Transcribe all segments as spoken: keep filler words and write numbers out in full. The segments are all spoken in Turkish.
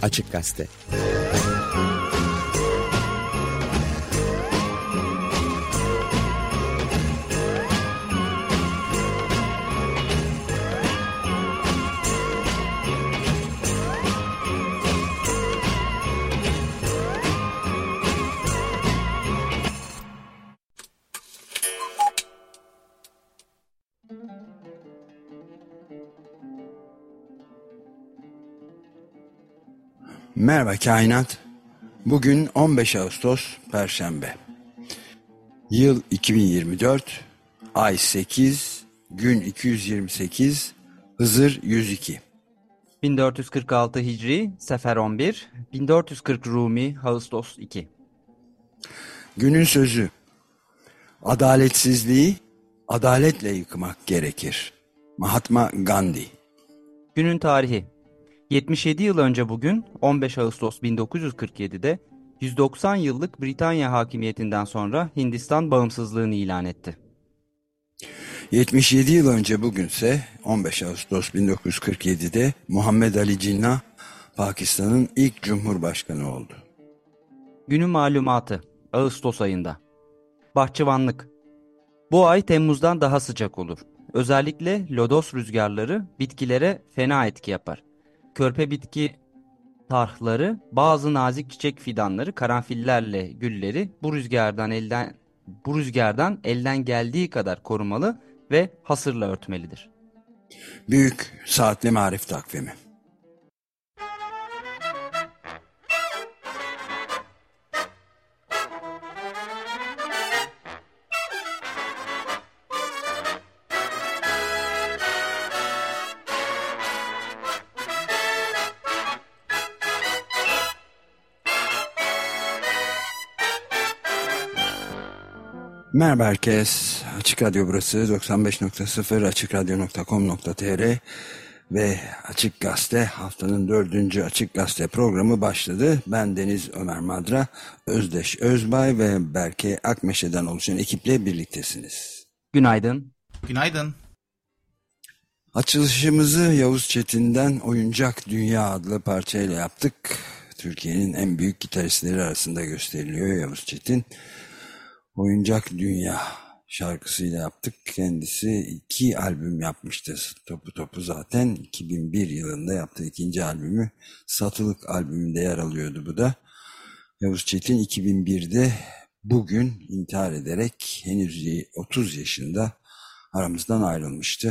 Açık Gazete. Merhaba Kainat. Bugün on beş Ağustos Perşembe. Yıl iki bin yirmi dört, ay sekiz, gün iki yüz yirmi sekiz, Hızır yüz iki. bin dört yüz kırk altı Hicri, Sefer on bir, bin dört yüz kırk Rumi, Ağustos iki. Günün sözü: adaletsizliği adaletle yıkmak gerekir. Mahatma Gandhi. Günün tarihi: yetmiş yedi yıl önce bugün on beş Ağustos bin dokuz yüz kırk yedi'de yüz doksan yıllık Britanya hakimiyetinden sonra Hindistan bağımsızlığını ilan etti. yetmiş yedi yıl önce bugünse on beş Ağustos bin dokuz yüz kırk yedi'de Muhammed Ali Cinnah Pakistan'ın ilk cumhurbaşkanı oldu. Günün malumatı: Ağustos ayında. Bahçıvanlık: bu ay Temmuz'dan daha sıcak olur. Özellikle lodos rüzgarları bitkilere fena etki yapar. Körpe bitki tarhları, bazı nazik çiçek fidanları, karanfillerle gülleri bu rüzgardan elden bu rüzgardan elden geldiği kadar korumalı ve hasırla örtmelidir. Büyük Saatli Marif Takvimi. Merhaba herkes. Açık Radyo burası doksan beş nokta sıfır, açık radyo nokta com nokta tr ve Açık Gazete haftanın dördüncü Açık Gazete programı başladı. Ben Deniz Ömer Madra, Özdeş Özbay ve Berke Akmeşe'den oluşan ekiple birliktesiniz. Günaydın. Günaydın. Açılışımızı Yavuz Çetin'den Oyuncak Dünya adlı parçayla yaptık. Türkiye'nin en büyük gitaristleri arasında gösteriliyor Yavuz Çetin. Oyuncak Dünya şarkısıyla yaptık. Kendisi iki albüm yapmıştı. Topu topu zaten iki bin bir yılında yaptığı ikinci albümü. Satılık albümünde yer alıyordu bu da. Yavuz Çetin iki bin bir'de bugün intihar ederek henüz otuz yaşında aramızdan ayrılmıştı.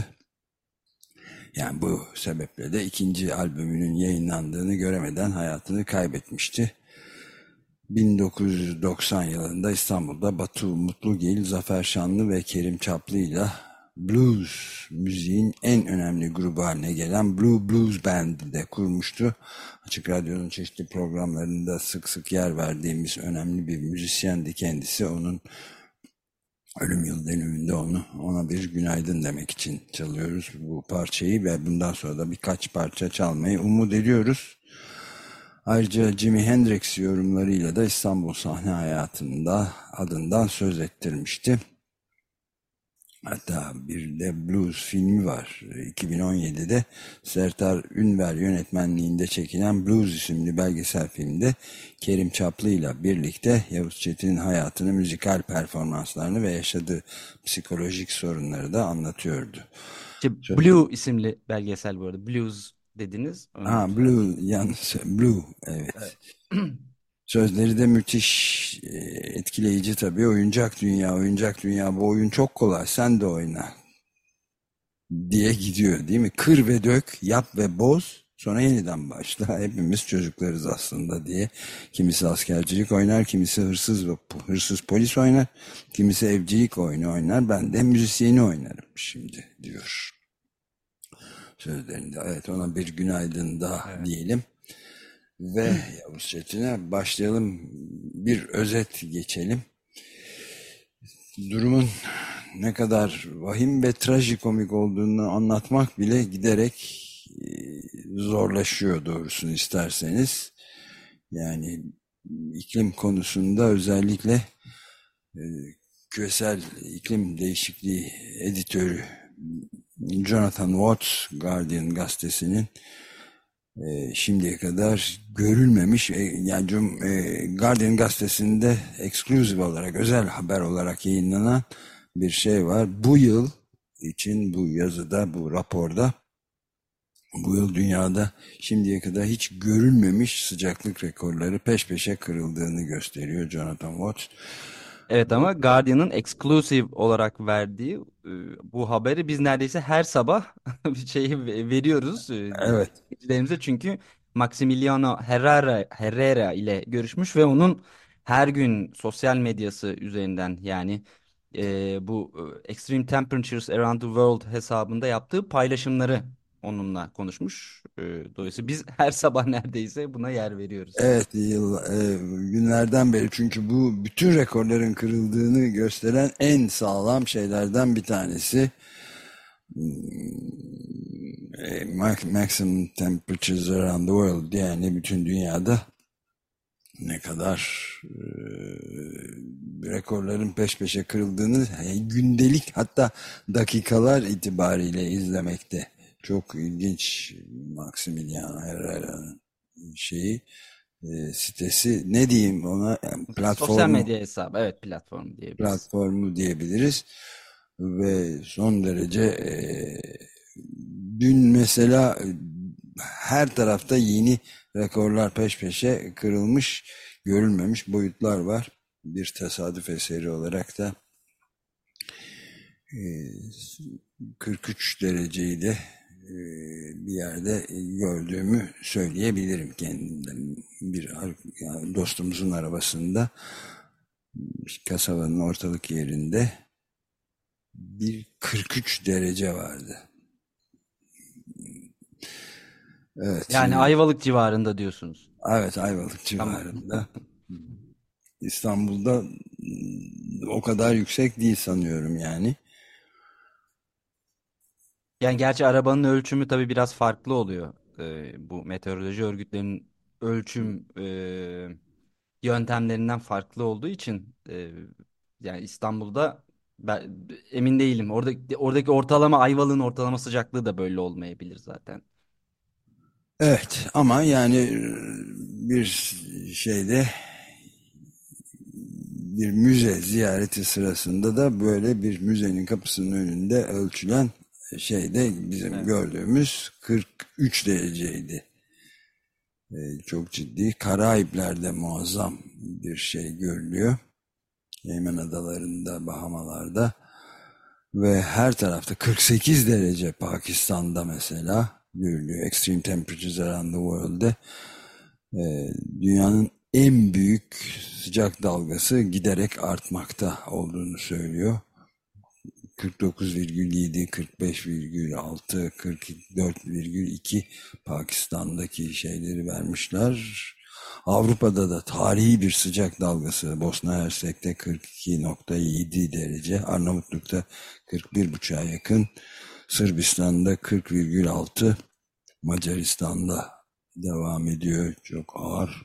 Yani bu sebeple de ikinci albümünün yayınlandığını göremeden hayatını kaybetmişti. bin dokuz yüz doksan yılında İstanbul'da Batu Mutlugil, Zafer Şanlı ve Kerim Çaplı ile blues müziğin en önemli grubu haline gelen Blue Blues Band'i de kurmuştu. Açık Radyo'nun çeşitli programlarında sık sık yer verdiğimiz önemli bir müzisyendi kendisi. Onun ölüm yıl dönümünde onu ona bir günaydın demek için çalıyoruz bu parçayı ve bundan sonra da birkaç parça çalmayı umut ediyoruz. Ayrıca Jimi Hendrix yorumlarıyla da İstanbul sahne hayatında adından söz ettirmişti. Hatta bir de blues filmi var. iki bin on yedi'de Sertar Ünver yönetmenliğinde çekilen Blues isimli belgesel filmde Kerim Çaplı ile birlikte Yavuz Çetin'in hayatını, müzikal performanslarını ve yaşadığı psikolojik sorunları da anlatıyordu. İşte Blue isimli belgesel bu arada. Blues dediniz. Ha, Blue, yalnız Blue, evet. evet. Sözleri de müthiş, etkileyici tabii. Oyuncak dünya, oyuncak dünya, bu oyun çok kolay, sen de oyna diye gidiyor değil mi? Kır ve dök, yap ve boz, sonra yeniden başla. Hepimiz çocuklarız aslında diye. Kimisi askercilik oynar, kimisi hırsız ve hırsız polis oynar, kimisi evcilik oyunu oynar. Ben de müzisyeni oynarım şimdi diyor sözlerinde. Evet, ona bir günaydın daha evet. diyelim. Ve Yavuz Çetin'e başlayalım. Bir özet geçelim. Durumun ne kadar vahim ve trajikomik olduğunu anlatmak bile giderek zorlaşıyor doğrusunu isterseniz. Yani iklim konusunda özellikle küresel iklim değişikliği editörü Jonathan Watts, Guardian gazetesinin e, şimdiye kadar görülmemiş, e, yani Cum- e, Guardian gazetesinde exclusive olarak, özel haber olarak yayınlanan bir şey var. Bu yıl için, bu yazıda, bu raporda, bu yıl dünyada şimdiye kadar hiç görülmemiş sıcaklık rekorları peş peşe kırıldığını gösteriyor Jonathan Watts. Evet, ama Guardian'ın exclusive olarak verdiği e, bu haberi biz neredeyse her sabah bir şeyi ve- veriyoruz e, Evet. dinleyicilerimize, çünkü Maximiliano Herrera, Herrera ile görüşmüş ve onun her gün sosyal medyası üzerinden, yani e, bu e, Extreme Temperatures Around the World hesabında yaptığı paylaşımları onunla konuşmuş. E, dolayısıyla biz her sabah neredeyse buna yer veriyoruz. Evet, yıl, e, günlerden beri, çünkü bu bütün rekorların kırıldığını gösteren en sağlam şeylerden bir tanesi. E, Maximum Temperatures Around the World, yani bütün dünyada ne kadar e, rekorların peş peşe kırıldığını yani gündelik, hatta dakikalar itibariyle izlemekte. Çok ilginç. Maximiliano Herrera'nın şeyi, e, sitesi, ne diyeyim ona, yani Sosyal platformu medya hesabı, evet, platform diyebiliriz. platformu diyebiliriz ve son derece e, dün mesela her tarafta yeni rekorlar peş peşe kırılmış, görülmemiş boyutlar var. Bir tesadüf eseri olarak da e, kırk üç dereceyi de e, bir yerde gördüğümü söyleyebilirim kendimden. Bir yani dostumuzun arabasında, kasabanın ortalık yerinde bir kırk üç derece vardı. Evet, Yani Ayvalık civarında diyorsunuz. evet, Ayvalık Tamam. civarında. İstanbul'da mm, o kadar yüksek değil sanıyorum yani. Yani gerçi arabanın ölçümü tabii biraz farklı oluyor. Ee, bu meteoroloji örgütlerinin ölçüm e, yöntemlerinden farklı olduğu için e, yani İstanbul'da ben emin değilim. Orada oradaki ortalama, Ayvalık'ın ortalama sıcaklığı da böyle olmayabilir zaten. Evet, ama yani e, bir şeyde, bir müze ziyareti sırasında da böyle bir müzenin kapısının önünde ölçülen şeyde bizim Evet. gördüğümüz kırk üç dereceydi. E, çok ciddi. Karayipler'de muazzam bir şey görülüyor. Cayman Adaları'nda, Bahamalar'da ve her tarafta kırk sekiz derece, Pakistan'da mesela görülüyor. Extreme Temperatures Around the World'de e, dünyanın en büyük sıcak dalgası giderek artmakta olduğunu söylüyor. kırk dokuz virgül yedi, kırk beş virgül altı, kırk dört virgül iki Pakistan'daki şeyleri vermişler. Avrupa'da da tarihi bir sıcak dalgası. Bosna Hersek'te kırk iki virgül yedi derece, Arnavutluk'ta kırk bir buçuğa yakın, Sırbistan'da kırk virgül altı, Macaristan'da devam ediyor çok ağır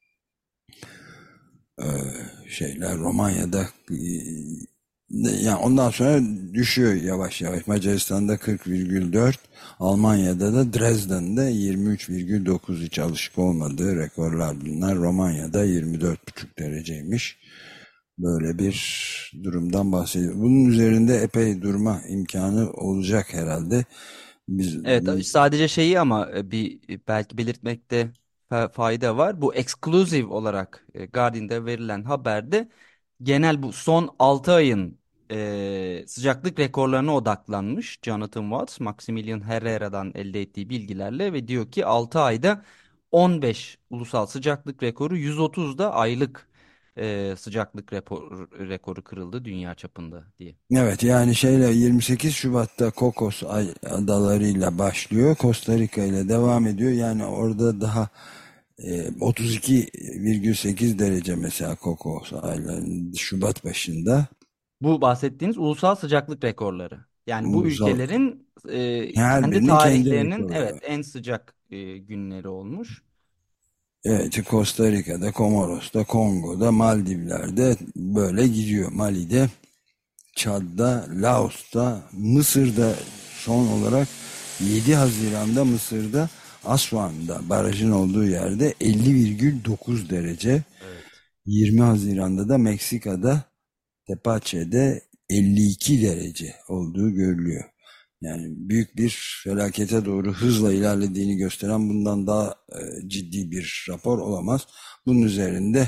e, şeyler. Romanya'da e, yani ondan sonra düşüyor yavaş yavaş. Macaristan'da kırk virgül dört, Almanya'da da Dresden'de yirmi üç virgül dokuz, hiç alışık olmadığı rekorlar bunlar. Romanya'da yirmi dört buçuk dereceymiş. Böyle bir durumdan bahsediyor. Bunun üzerinde epey durma imkanı olacak herhalde. Biz, Evet, sadece şeyi ama e, bir belki belirtmekte fa- fayda var. Bu exclusive olarak e, Guardian'da verilen haberde genel bu son altı ayın e, sıcaklık rekorlarına odaklanmış Jonathan Watts, Maximilian Herrera'dan elde ettiği bilgilerle, ve diyor ki altı ayda on beş ulusal sıcaklık rekoru, yüz otuz da aylık e, sıcaklık repo- rekoru kırıldı dünya çapında diye. evet, yani şeyle yirmi sekiz Şubat'ta Cocos Ay- adalarıyla başlıyor. Costa Rica ile devam ediyor. Yani orada daha e, otuz iki virgül sekiz derece mesela Cocos Ayları'nın Şubat başında. Bu bahsettiğiniz ulusal sıcaklık rekorları. Yani bu Ulusal, ülkelerin e, her kendi birinin kendi tarihlerinin, evet, rekoru. en sıcak e, günleri olmuş. Evet, Costa Rica'da, Komoros'ta, Kongo'da, Maldivler'de böyle gidiyor. Mali'de, Çad'da, Laos'ta, Mısır'da son olarak yedi Haziran'da Mısır'da Aswan'da barajın olduğu yerde elli virgül dokuz derece. Evet. yirmi Haziran'da da Meksika'da Tepache'de elli iki derece olduğu görülüyor. Yani büyük bir felakete doğru hızla ilerlediğini gösteren bundan daha e, ciddi bir rapor olamaz. Bunun üzerinde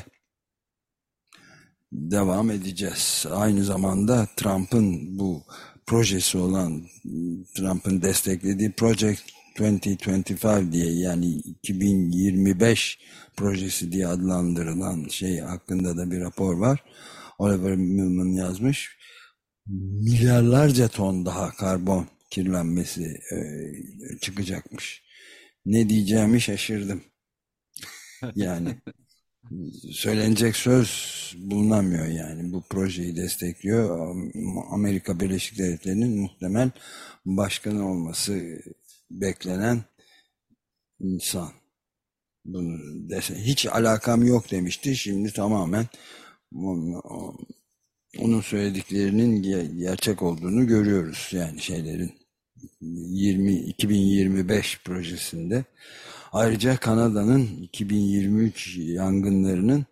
devam edeceğiz. Aynı zamanda Trump'ın bu projesi olan, Trump'ın desteklediği Project yirmi yirmi beş diye, yani iki bin yirmi beş projesi diye adlandırılan şey hakkında da bir rapor var. Oliver Millman yazmış. Milyarlarca ton daha karbon kirlenmesi e, çıkacakmış. Ne diyeceğimi şaşırdım. Yani söylenecek söz bulunamıyor yani. Bu projeyi destekliyor. Amerika Birleşik Devletleri'nin muhtemel başkanı olması beklenen insan. Bunu dese, hiç alakam yok demişti. Şimdi tamamen onun söylediklerinin gerçek olduğunu görüyoruz. Yani şeylerin yirmi iki bin yirmi beş projesinde. Ayrıca Kanada'nın iki bin yirmi üç yangınlarının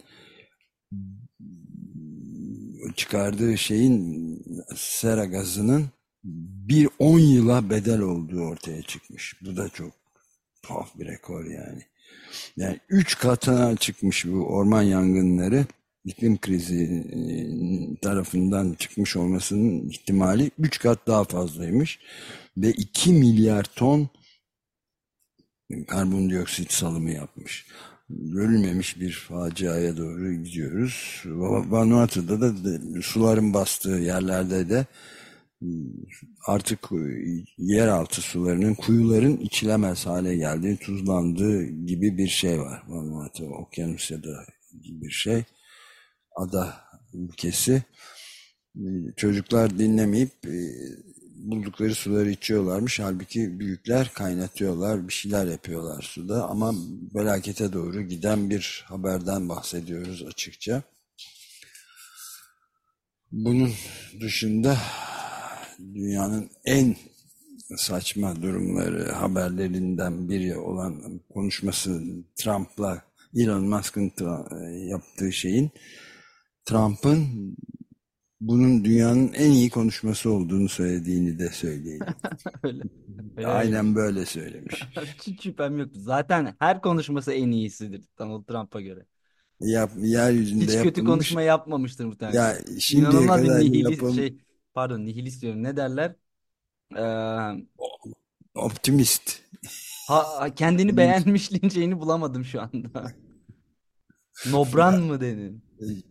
çıkardığı şeyin, sera gazının bir on yıla bedel olduğu ortaya çıkmış. Bu da çok tuhaf bir rekor yani. Yani üç katına çıkmış bu orman yangınları, iklim krizi tarafından çıkmış olmasının ihtimali üç kat daha fazlaymış ve iki milyar ton karbondioksit salımı yapmış. Görülmemiş bir faciaya doğru gidiyoruz. Vanuatu'da da suların bastığı yerlerde de artık yeraltı sularının, kuyuların içilemez hale geldiği, tuzlandığı gibi bir şey var. Vanuatu, Okyanusya'da bir şey. Ada ülkesi. Çocuklar dinlemeyip buldukları suları içiyorlarmış. Halbuki büyükler kaynatıyorlar, bir şeyler yapıyorlar suda. Ama felakete doğru giden bir haberden bahsediyoruz açıkça. Bunun dışında dünyanın en saçma durumları, haberlerinden biri olan konuşması, Trump'la Elon Musk'ın yaptığı şeyin, Trump'ın bunun dünyanın en iyi konuşması olduğunu söylediğini de söyleyelim. Öyle. Öyle öyle. Aynen böyle söylemiş. Hiç şüphem yok. Zaten her konuşması en iyisidir Donald Trump'a göre. Yap, yeryüzünde Hiç kötü yapılmış. konuşma yapmamıştır muhtemelen. Ya şimdiye İnanılmaz bir kadar nihilist yapım şey, pardon, nihilist diyorum. Ne derler? Ee, optimist. ha, kendini beğenmişliğin bulamadım şu anda. Nobran mı dedin?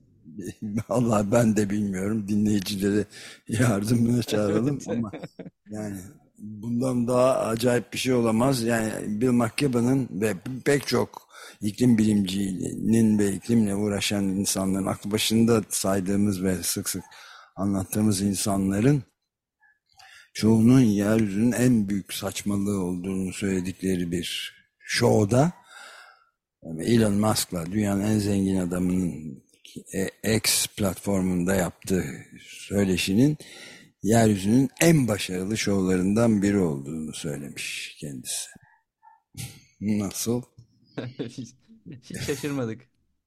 Allah ben de bilmiyorum. Dinleyicileri yardımına çağıralım Evet. ama yani bundan daha acayip bir şey olamaz. Yani Bill McKibben'ın ve pek çok iklim bilimcinin ve iklimle uğraşan insanların, aklı başında saydığımız ve sık sık anlattığımız insanların çoğunun yeryüzünün en büyük saçmalığı olduğunu söyledikleri bir şovda, yani Elon Musk'la, dünyanın en zengin adamının X platformunda yaptığı söyleşinin yeryüzünün en başarılı şovlarından biri olduğunu söylemiş kendisi. Nasıl? Hiç, hiç şaşırmadık.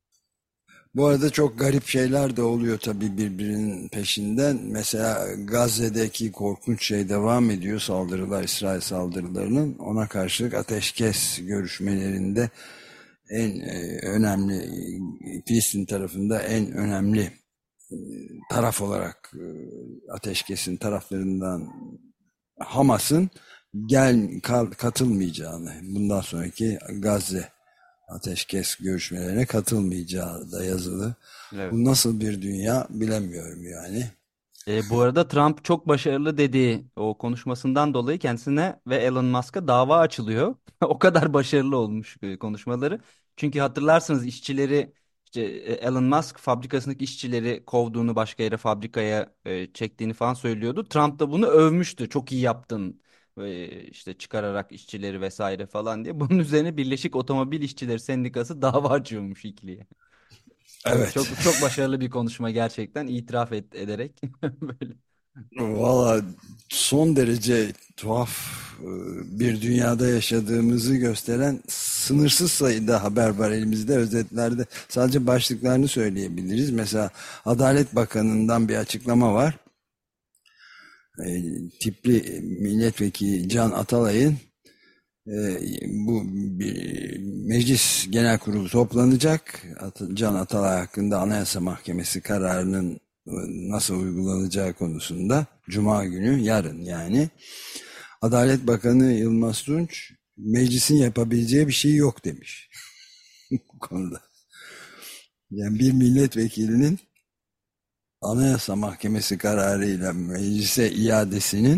Bu arada çok garip şeyler de oluyor tabii birbirinin peşinden. Mesela Gazze'deki korkunç şey devam ediyor. Saldırılar, İsrail saldırılarının. Ona karşılık ateşkes görüşmelerinde en e, önemli, Filistin tarafında en önemli e, taraf olarak, e, ateşkesin taraflarından Hamas'ın gel kal- katılmayacağını, bundan sonraki Gazze ateşkes görüşmelerine katılmayacağı da yazılı. Evet. Bu nasıl bir dünya bilemiyorum yani. E, bu arada Trump çok başarılı dediği o konuşmasından dolayı kendisine ve Elon Musk'a dava açılıyor. O kadar başarılı olmuş e, konuşmaları. Çünkü hatırlarsınız işçileri, işte e, Elon Musk fabrikasındaki işçileri kovduğunu, başka yere fabrikaya e, çektiğini falan söylüyordu. Trump da bunu övmüştü. Çok iyi yaptın, e, işte çıkararak işçileri vesaire falan diye. Bunun üzerine Birleşik Otomobil İşçileri Sendikası dava açıyormuş ikiliye. Evet. Çok çok başarılı bir konuşma gerçekten, itiraf et, ederek böyle. Valla son derece tuhaf e, bir dünyada yaşadığımızı gösteren sınırsız sayıda haber var elimizde. Özetlerde sadece başlıklarını söyleyebiliriz. Mesela Adalet Bakanı'ndan bir açıklama var. E, tipli milletvekili Can Atalay'ın e, bu bir meclis genel kurulu toplanacak. Can Atalay hakkında Anayasa Mahkemesi kararının nasıl uygulanacağı konusunda Cuma günü, yarın yani, Adalet Bakanı Yılmaz Tunç meclisin yapabileceği bir şey yok demiş bu konuda. Yani bir milletvekilinin Anayasa Mahkemesi kararıyla meclise iadesinin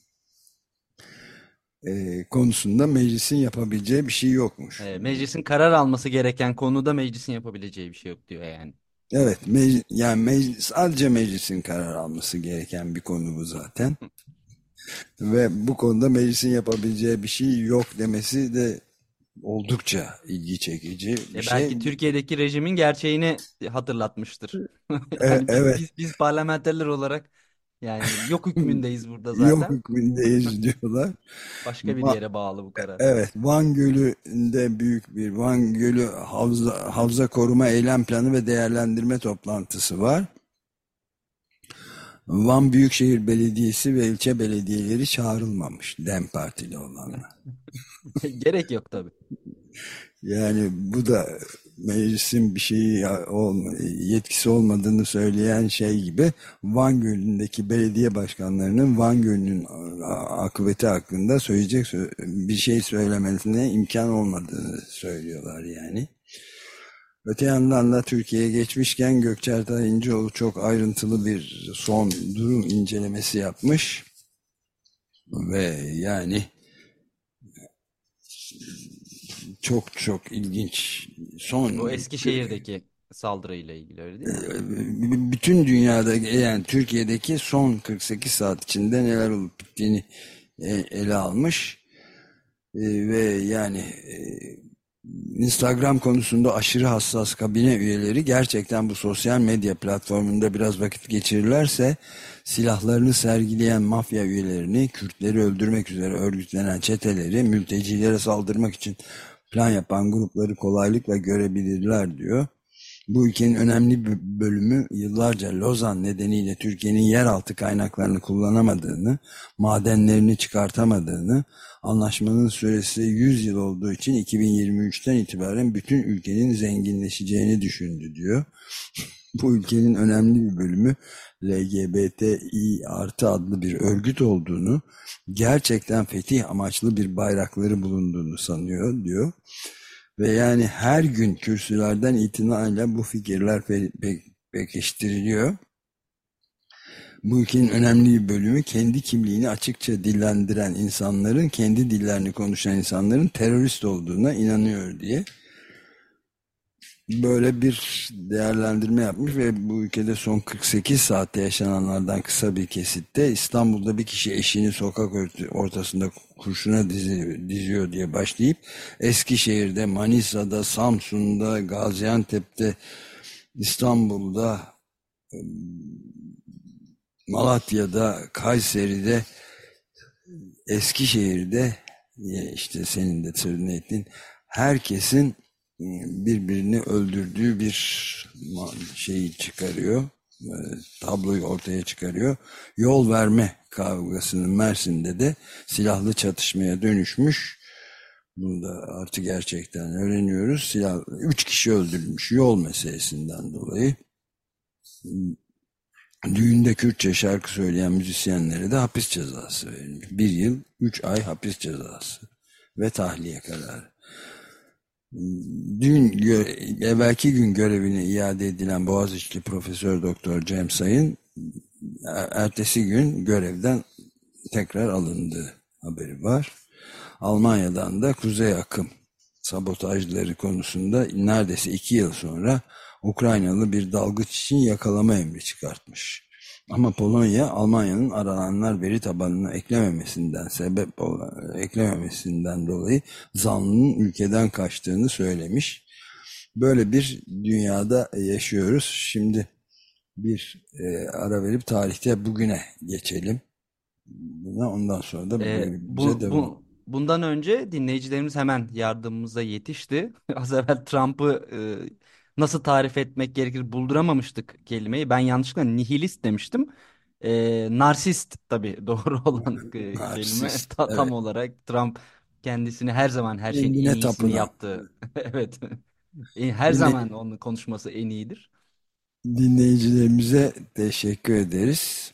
e, konusunda meclisin yapabileceği bir şey yokmuş. E, meclisin karar alması gereken konuda meclisin yapabileceği bir şey yok diyor yani. Evet, meclis, yani meclis, sadece meclisin karar alması gereken bir konu bu zaten. Ve bu konuda meclisin yapabileceği bir şey yok demesi de oldukça ilgi çekici bir E, şey. belki Türkiye'deki rejimin gerçeğini hatırlatmıştır. E, Yani biz evet, biz biz parlamenterler olarak yani yok hükmündeyiz burada yok zaten. hükmündeyiz diyorlar. Başka bir Va- yere bağlı bu karar. evet, Van Gölü'nde büyük bir Van Gölü Havza, Havza Koruma Eylem Planı ve Değerlendirme toplantısı var. Van Büyükşehir Belediyesi ve ilçe belediyeleri çağrılmamış, DEM Partili olanlar. Gerek yok tabii. Yani bu da meclisin bir şeyi olma, yetkisi olmadığını söyleyen şey gibi, Van Gölü'ndeki belediye başkanlarının Van Gölü'nün akıbeti hakkında söyleyecek bir şey söylemesine imkan olmadığını söylüyorlar yani. Öte yandan da Türkiye'ye geçmişken Gökçer İnceoğlu çok ayrıntılı bir son durum incelemesi yapmış ve yani çok çok ilginç. Bu Son Eskişehir'deki saldırıyla ilgili öyle değil mi? bütün dünyada, yani Türkiye'deki son kırk sekiz saat içinde neler olup bittiğini ele almış. Ve yani Instagram konusunda aşırı hassas kabine üyeleri gerçekten bu sosyal medya platformunda biraz vakit geçirirlerse silahlarını sergileyen mafya üyelerini, Kürtleri öldürmek üzere örgütlenen çeteleri, mültecilere saldırmak için plan yapan grupları kolaylıkla görebilirler diyor. Bu ülkenin önemli bir bölümü yıllarca Lozan nedeniyle Türkiye'nin yeraltı kaynaklarını kullanamadığını, madenlerini çıkartamadığını, anlaşmanın süresi yüz yıl olduğu için iki bin yirmi üçten itibaren bütün ülkenin zenginleşeceğini düşündü diyor. Bu ülkenin önemli bir bölümü L G B T İ artı adlı bir örgüt olduğunu, gerçekten fetih amaçlı bir bayrakları bulunduğunu sanıyor diyor. Ve yani her gün kürsülerden itinayla bu fikirler pe pe pekiştiriliyor. Bu ülkenin önemli bir bölümü kendi kimliğini açıkça dillendiren insanların, kendi dillerini konuşan insanların terörist olduğuna inanıyor diye böyle bir değerlendirme yapmış ve bu ülkede son kırk sekiz saatte yaşananlardan kısa bir kesitte İstanbul'da bir kişi eşini sokak ortasında kurşuna diziyor diye başlayıp Eskişehir'de, Manisa'da, Samsun'da, Gaziantep'te, İstanbul'da, Malatya'da, Kayseri'de, Eskişehir'de, işte senin de sözünü ettiğin herkesin birbirini öldürdüğü bir şeyi çıkarıyor, tabloyu ortaya çıkarıyor. Yol verme kavgasının Mersin'de de silahlı çatışmaya dönüşmüş. Bunu da artık gerçekten öğreniyoruz. Silah, üç kişi öldürülmüş yol meselesinden dolayı. Düğünde Kürtçe şarkı söyleyen müzisyenlere de hapis cezası verilmiş. Bir yıl, üç ay hapis cezası ve tahliye kararı. Dün evvelki gün görevine iade edilen Boğaziçi'li Profesör Doktor Cem Sayın ertesi gün görevden tekrar alındığı haberi var. Almanya'dan da Kuzey Akım sabotajları konusunda neredeyse iki yıl sonra Ukraynalı bir dalgıç için yakalama emri çıkartmış. Ama Polonya, Almanya'nın arananlar veri tabanına eklememesinden sebep eklememesinden dolayı zanlının ülkeden kaçtığını söylemiş. Böyle bir dünyada yaşıyoruz. Şimdi bir e, ara verip tarihte bugüne geçelim. Buna ondan sonra da Ee, bugünümüze bu, devam. bu bundan önce dinleyicilerimiz hemen yardımımıza yetişti. Az evvel Trump'ı e, nasıl tarif etmek gerekir bulduramamıştık kelimeyi. Ben yanlışlıkla nihilist demiştim. Ee, narsist tabii doğru olan e, kelime. Narsist. Ta- tam Evet. olarak Trump kendisini her zaman her şeyin en Kendine iyisini tapınan. yaptığı. Evet. E, Her Dinle, zaman onun konuşması en iyidir. dinleyicilerimize teşekkür ederiz.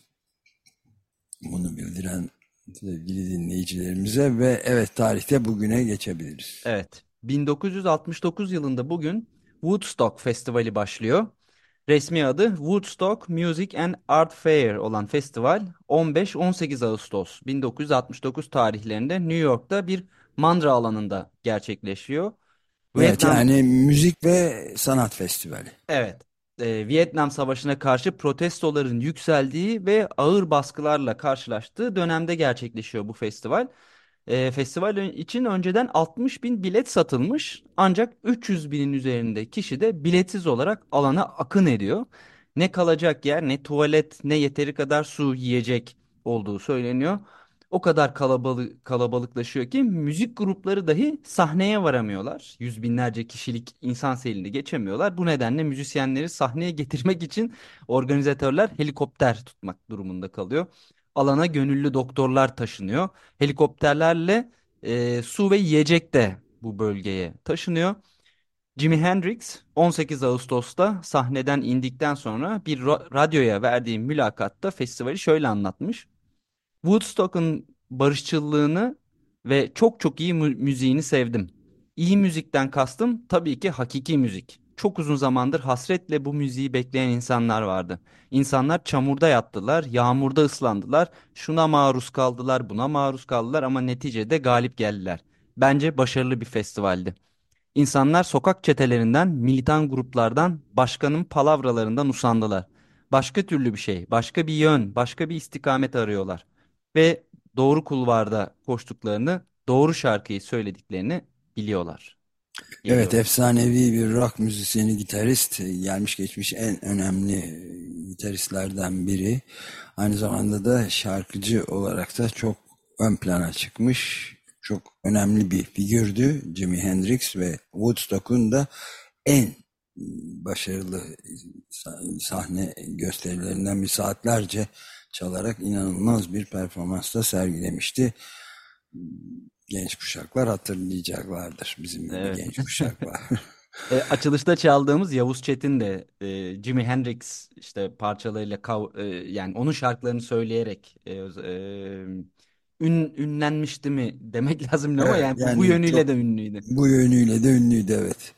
Bunu bildiren sevgili dinleyicilerimize ve evet tarihte bugüne geçebiliriz. Evet. bin dokuz yüz altmış dokuz yılında bugün Woodstock Festivali başlıyor. Resmi adı Woodstock Music and Art Fair olan festival on beş on sekiz Ağustos bin dokuz yüz altmış dokuz tarihlerinde New York'ta bir mandıra alanında gerçekleşiyor. Evet Vietnam yani müzik ve sanat festivali. Evet. Ee, Vietnam Savaşı'na karşı protestoların yükseldiği ve ağır baskılarla karşılaştığı dönemde gerçekleşiyor bu festival. Ee, festival ön- için önceden altmış bin bilet satılmış ancak üç yüz binin üzerinde kişi de biletsiz olarak alana akın ediyor. Ne kalacak yer, ne tuvalet, ne yeteri kadar su, yiyecek olduğu söyleniyor. O kadar kalabalık kalabalıklaşıyor ki müzik grupları dahi sahneye varamıyorlar. Yüz binlerce kişilik insan selini geçemiyorlar. Bu nedenle müzisyenleri sahneye getirmek için organizatörler helikopter tutmak durumunda kalıyor. Alana gönüllü doktorlar taşınıyor. Helikopterlerle e, su ve yiyecek de bu bölgeye taşınıyor. Jimi Hendrix on sekiz Ağustos'ta sahneden indikten sonra bir ra- radyoya verdiği mülakatta festivali şöyle anlatmış. Woodstock'un barışçıllığını ve çok çok iyi mü- müziğini sevdim. İyi müzikten kastım tabii ki hakiki müzik. Çok uzun zamandır hasretle bu müziği bekleyen insanlar vardı. İnsanlar çamurda yattılar, yağmurda ıslandılar, şuna maruz kaldılar, buna maruz kaldılar ama neticede galip geldiler. Bence başarılı bir festivaldi. İnsanlar sokak çetelerinden, militan gruplardan, başkanın palavralarından usandılar. Başka türlü bir şey, başka bir yön, başka bir istikamet arıyorlar. Ve doğru kulvarda koştuklarını, doğru şarkıyı söylediklerini biliyorlar. Evet Geliyor. efsanevi bir rock müzisyeni, gitarist, gelmiş geçmiş en önemli gitaristlerden biri. Aynı zamanda da şarkıcı olarak da çok ön plana çıkmış. Çok önemli bir figürdü Jimi Hendrix ve Woodstock'un da en başarılı sahne gösterilerinden bir, saatlerce çalarak inanılmaz bir performansta sergilemişti. Genç kuşaklar hatırlayacaklardır, bizim gibi Evet. genç kuşaklar. E, açılışta çaldığımız Yavuz Çetin de e, Jimi Hendrix işte parçalarıyla kav- e, yani onun şarkılarını söyleyerek e, öz- e, ün, ünlenmişti mi demek lazım bilmiyorum ama Evet, yani bu, bu yani çok yönüyle de ünlüydü. bu yönüyle de ünlüydü, evet.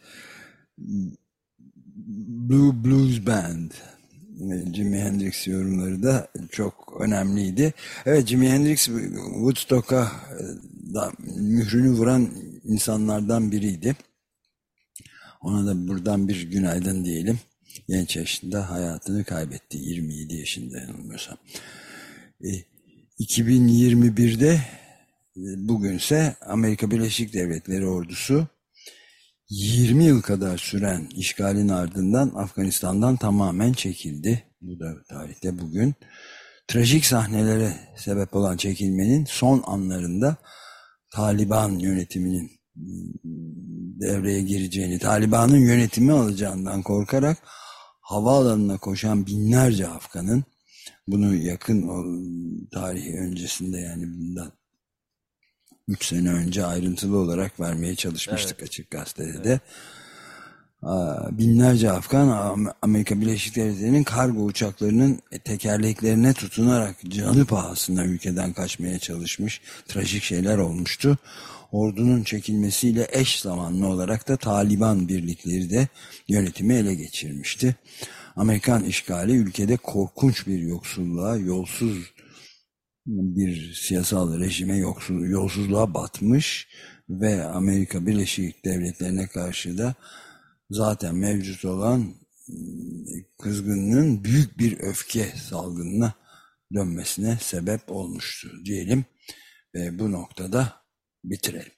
Blue Blues Band, Jimi Hendrix yorumları da çok önemliydi. Evet, Jimi Hendrix Woodstock'a da mührünü vuran insanlardan biriydi. Ona da buradan bir günaydın diyelim. Genç yaşında hayatını kaybetti. yirmi yedi yaşında yanılmıyorsam. E, iki bin yirmi birde e, bugünse Amerika Birleşik Devletleri ordusu yirmi yıl kadar süren işgalin ardından Afganistan'dan tamamen çekildi. Bu da tarihte bugün. Trajik sahnelere sebep olan çekilmenin son anlarında Taliban yönetiminin devreye gireceğini, Taliban'ın yönetimi alacağından korkarak havaalanına koşan binlerce Afgan'ın, bunu yakın o tarihi öncesinde, yani bundan üç sene önce ayrıntılı olarak vermeye çalışmıştık Evet, Açık Gazete'de evet. de. Binlerce Afgan Amerika Birleşik Devletleri'nin kargo uçaklarının tekerleklerine tutunarak canı pahasına ülkeden kaçmaya çalışmış. Trajik şeyler olmuştu. Ordunun çekilmesiyle eş zamanlı olarak da Taliban birlikleri de yönetimi ele geçirmişti. Amerikan işgali ülkede korkunç bir yoksulluğa, yolsuz bir siyasal rejime, yoksul, yolsuzluğa batmış ve Amerika Birleşik Devletleri'ne karşı da zaten mevcut olan kızgınlığın büyük bir öfke salgınına dönmesine sebep olmuştu diyelim ve bu noktada bitirelim.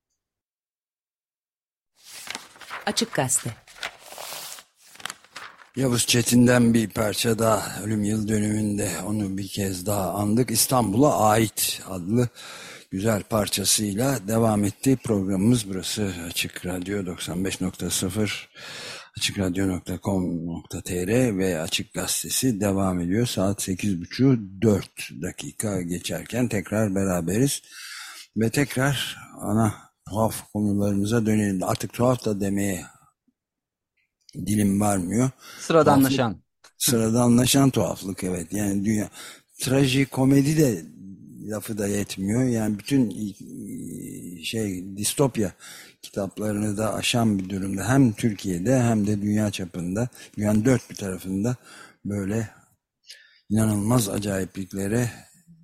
Açık Gazete. Yavuz Çetin'den bir parça daha, ölüm yıl dönümünde onu bir kez daha andık. İstanbul'a ait adlı güzel parçasıyla devam etti programımız. Burası Açık Radyo doksan beş nokta sıfır, açık radyo nokta com nokta tr ve Açık Gazetesi devam ediyor. Saat sekiz buçuk dört dakika geçerken tekrar beraberiz ve tekrar ana tuhaf konularımıza dönelim. Artık tuhaf da demeye dilim varmıyor. Tuhaflık, Sıradanlaşan. sıradanlaşan tuhaflık, evet. Yani dünya trajikomedi de lafı da yetmiyor. Yani bütün şey distopya kitaplarını da aşan bir durumda. Hem Türkiye'de hem de dünya çapında, dünyanın dört bir tarafında böyle inanılmaz acayipliklere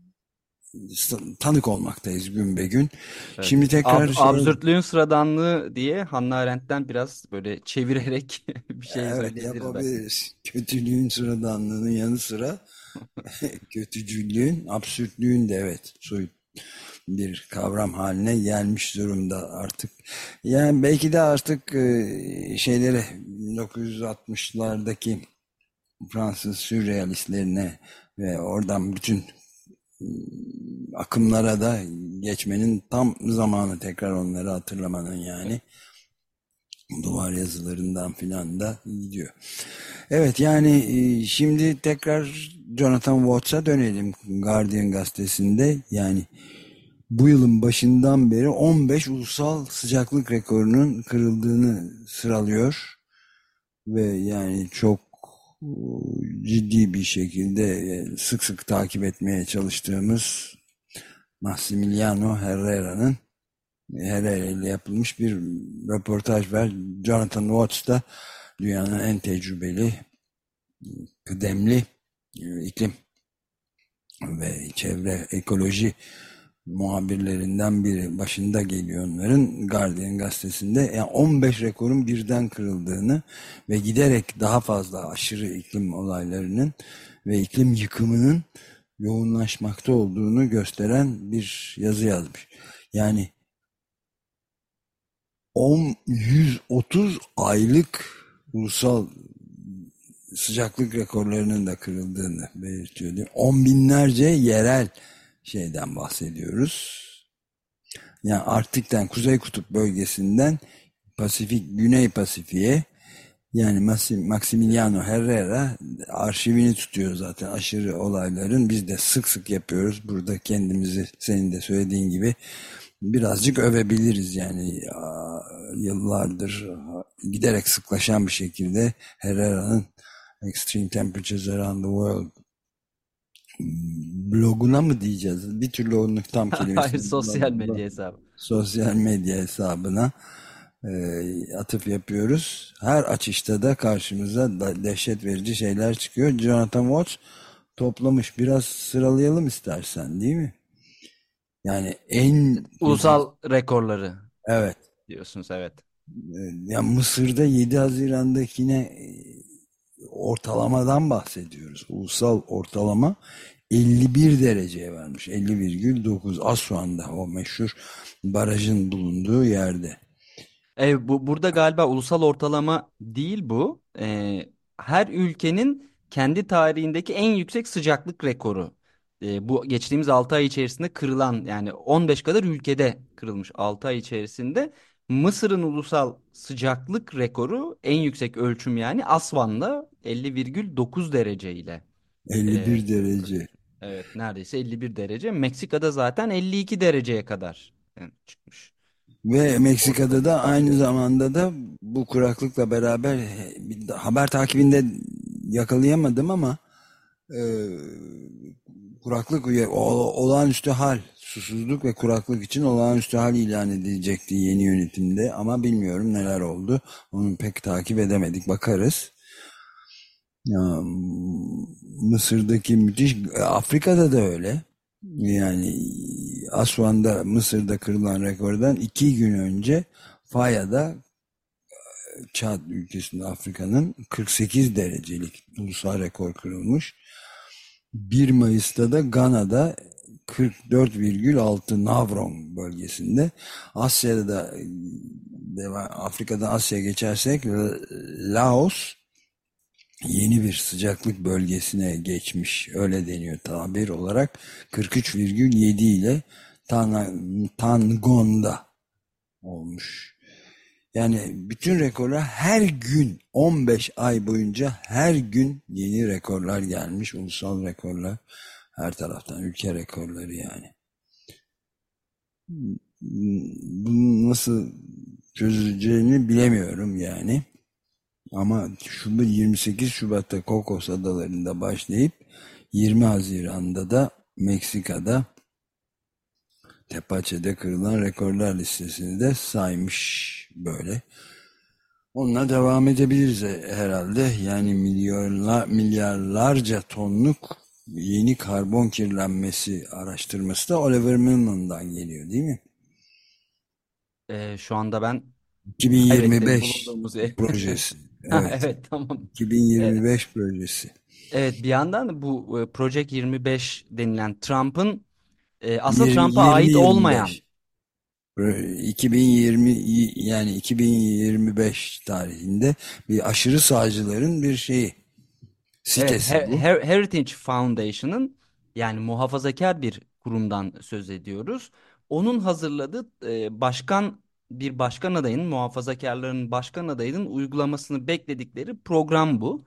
tanık olmaktayız gün be gün. Evet. Şimdi tekrar Ab şey, absürtlüğün sıradanlığı diye Hannah Arendt'ten biraz böyle çevirerek bir şey evet, söyleyebiliriz belki. yapabiliriz. Kötülüğün sıradanlığının yanı sıra kötücüllüğün, absürtlüğün de, evet, soyut bir kavram haline gelmiş durumda artık. Yani belki de artık e, şeylere, bin dokuz yüz altmışlardaki Fransız sürrealistlerine ve oradan bütün e, akımlara da geçmenin tam zamanı, tekrar onları hatırlamanın, yani duvar yazılarından filan da gidiyor. Evet, yani e, şimdi tekrar Jonathan Watts'a dönelim. Guardian gazetesinde, yani bu yılın başından beri on beş ulusal sıcaklık rekorunun kırıldığını sıralıyor ve yani çok e, ciddi bir şekilde e, sık sık takip etmeye çalıştığımız Massimiliano Herrera'nın Herrera ile yapılmış bir röportaj var. Jonathan Watts da dünyanın en tecrübeli, kıdemli e, iklim ve çevre ekoloji muhabirlerinden biri, başında geliyor onların, Guardian gazetesinde. Yani on beş rekorun birden kırıldığını ve giderek daha fazla aşırı iklim olaylarının ve iklim yıkımının yoğunlaşmakta olduğunu gösteren bir yazı yazmış. Yani on yüz otuz aylık ulusal sıcaklık rekorlarının da kırıldığını belirtiyor. On binlerce yerel şeyden bahsediyoruz. Yani Arktik'ten, Kuzey Kutup bölgesinden Pasifik, Güney Pasifik'e, yani Maximiliano Herrera arşivini tutuyor zaten aşırı olayların. Biz de sık sık yapıyoruz. Burada kendimizi, senin de söylediğin gibi, birazcık övebiliriz. Yani yıllardır giderek sıklaşan bir şekilde Herrera'nın Extreme Temperatures Around the World bloguna mı diyeceğiz? Bir türlü onun tam Hayır, kelimesini sosyal medya hesabı. sosyal medya hesabına e, atıf yapıyoruz. Her açışta da karşımıza da dehşet verici şeyler çıkıyor. Jonathan Watts toplamış. Biraz sıralayalım istersen, değil mi? Yani en Ulusal rekorları evet. diyorsunuz, evet. Ya Mısır'da yedi Haziran'dakine e, ortalamadan bahsediyoruz. Ulusal ortalama elli bir dereceye vermiş. elli virgül dokuz, Assuan'da, o meşhur barajın bulunduğu yerde. E, bu burada galiba ulusal ortalama değil bu. E, her ülkenin kendi tarihindeki en yüksek sıcaklık rekoru. E, bu geçtiğimiz altı ay içerisinde kırılan, yani on beş kadar ülkede kırılmış altı ay içerisinde. Mısır'ın ulusal sıcaklık rekoru, en yüksek ölçüm yani Asvan'da elli virgül dokuz derece ile elli e, bir derece. ölçülmüş. Evet, neredeyse elli bir derece. Meksika'da zaten elli iki dereceye kadar yani çıkmış. Ve Meksika'da Ortalama da tahmin aynı edilen. zamanda da bu kuraklıkla beraber bir haber takibinde yakalayamadım ama e, kuraklık, olağanüstü hal, susuzluk ve kuraklık için olağanüstü hal ilan edilecekti yeni yönetimde, ama bilmiyorum neler oldu. Onu pek takip edemedik. Bakarız. Ya, Mısır'daki müthiş, Afrika'da da öyle. Yani Asvan'da, Mısır'da kırılan rekordan iki gün önce Faya'da, Çad ülkesinde, Afrika'nın kırk sekiz derecelik ulusal rekor kırılmış. bir Mayıs'ta da Gana'da kırk dört virgül altı, Navron bölgesinde. Asya'da da, Afrika'dan Asya'ya geçersek, Laos yeni bir sıcaklık bölgesine geçmiş, öyle deniyor tabir olarak. kırk üç virgül yedi ile Tan Tangon'da olmuş. Yani bütün rekorlar her gün, on beş ay boyunca her gün yeni rekorlar gelmiş, ulusal rekorlar, her taraftan ülke rekorları yani. Bunu nasıl çözüleceğini bilemiyorum yani. Ama Şubat, yirmi sekiz Şubat'ta Kokos Adaları'nda başlayıp yirmi Haziran'da da Meksika'da Tepache'de kırılan rekorlar listesini de saymış böyle. Onunla devam edebiliriz herhalde. Yani milyarlar, milyarlarca tonluk yeni karbon kirlenmesi araştırması da Oliver Millman'dan geliyor, değil mi? Ee, şu anda ben kaybettim iki bin yirmi beş bulunduğumuz yeri. projesi. Ha, Evet. evet, tamam. Evet, iki bin yirmi beş projesi. evet, bir yandan bu e, Project yirmi beş denilen Trump'ın e, aslında Trump'a ait olmayan. yirmi yirmi beş. iki bin yirmi, yani iki bin yirmi beş tarihinde bir aşırı sağcıların bir şeyi, Evet, sitesi Her- bu. Her- Heritage Foundation'ın, yani muhafazakar bir kurumdan söz ediyoruz. Onun hazırladığı e, başkan bir başkan adayının, muhafazakarların başkan adayının uygulamasını bekledikleri program bu.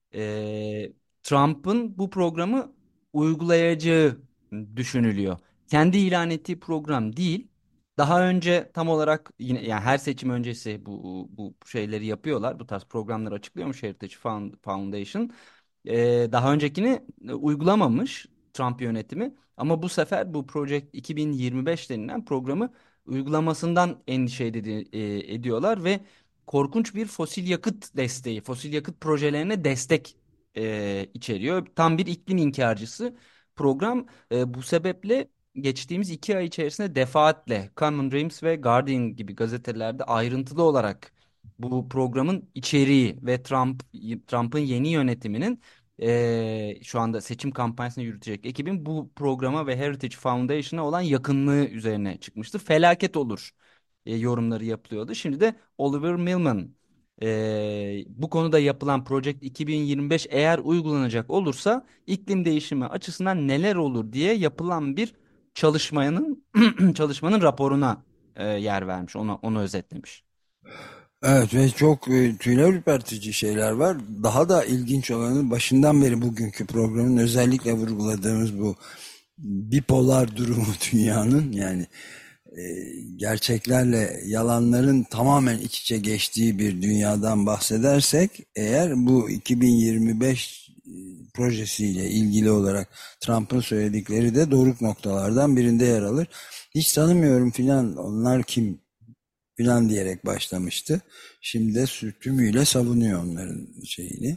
E, Trump'ın bu programı uygulayacağı düşünülüyor. Kendi ilan ettiği program değil. Daha önce tam olarak, yine yani her seçim öncesi bu bu şeyleri yapıyorlar. Bu tarz programları açıklıyormuş Heritage Found- Foundation. Ee, daha öncekini e, uygulamamış Trump yönetimi. Ama bu sefer bu Project iki bin yirmi beş denilen programı uygulamasından endişe edi- e, ediyorlar ve korkunç bir fosil yakıt desteği, fosil yakıt projelerine destek e, içeriyor. Tam bir iklim inkarcısı program. E, bu sebeple geçtiğimiz iki ay içerisinde defaatle Common Dreams ve Guardian gibi gazetelerde ayrıntılı olarak bu programın içeriği ve Trump Trump'ın yeni yönetiminin eee, şu anda seçim kampanyasını yürütecek ekibin bu programa ve Heritage Foundation'a olan yakınlığı üzerine çıkmıştı. Felaket olur e, yorumları yapılıyordu. Şimdi de Oliver Millman, eee, bu konuda yapılan Project iki bin yirmi beş eğer uygulanacak olursa iklim değişimi açısından neler olur diye yapılan bir çalışmanın çalışmanın raporuna e, yer vermiş. Onu onu özetlemiş. Evet, ve çok e, tüyler ürpertici şeyler var. Daha da ilginç olanı, başından beri bugünkü programın özellikle vurguladığımız bu bipolar durumu dünyanın, yani e, gerçeklerle yalanların tamamen iç içe geçtiği bir dünyadan bahsedersek eğer, bu iki bin yirmi beş e, projesiyle ilgili olarak Trump'ın söyledikleri de doruk noktalardan birinde yer alır. Hiç tanımıyorum filan, onlar kim filan diyerek başlamıştı. Şimdi de sü- tümüyle savunuyor onların şeyini.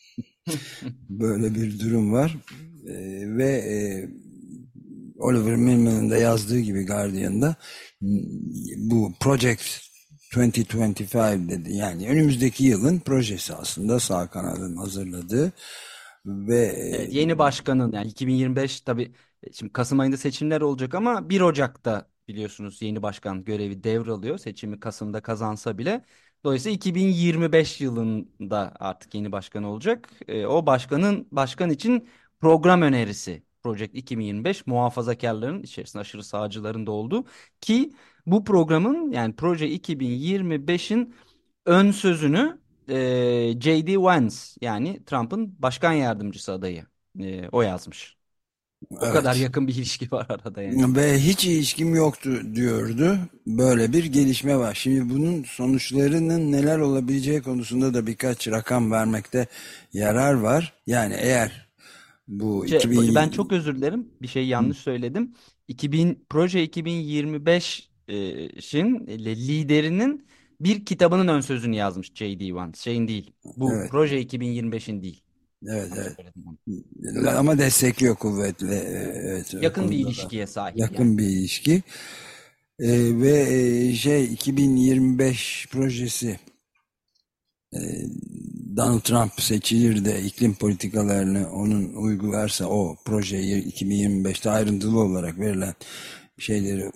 Böyle bir durum var. Ee, ve e, Oliver Millman'ın da yazdığı gibi Guardian'da, bu Project yirmi yirmi beş dedi. Yani önümüzdeki yılın projesi aslında, sağ kanadın hazırladığı ve e, Evet, yeni başkanın, yani iki bin yirmi beş tabii, e, şimdi Kasım ayında seçimler olacak ama bir Ocak'ta biliyorsunuz yeni başkan görevi devralıyor. Seçimi Kasım'da kazansa bile. Dolayısıyla iki bin yirmi beş yılında artık yeni başkan olacak. E, o başkanın başkan için program önerisi Project iki bin yirmi beş, muhafazakarların içerisinde aşırı sağcıların da olduğu, ki bu programın, yani Proje iki bin yirmi beşin ön sözünü e, J D. Vance, yani Trump'ın başkan yardımcısı adayı, e, o yazmış. O kadar evet, yakın bir ilişki var arada yani. ve hiç ilişkim yoktu diyordu. Böyle bir gelişme var. Şimdi bunun sonuçlarının neler olabileceği konusunda da birkaç rakam vermekte yarar var. Yani eğer bu Şey, iki bin... ben çok özür dilerim. Bir şey yanlış söyledim. iki bin Proje iki bin yirmi beşin liderinin bir kitabının ön sözünü yazmış J D. Vance. Şeyin değil. Bu Evet, Proje iki bin yirmi beşin değil. evet, Yanlış evet. söyledim onu. Ga- Ama destekliyor kuvvetle. Evet, o Yakın bir konuda da ilişkiye sahip yani. yakın bir ilişki. Ee, ve e, şey, iki bin yirmi beş projesi, e, Donald Trump seçilir de iklim politikalarını onun uygularsa, o projeyi iki bin yirmi beşte ayrıntılı olarak verilen şeyleri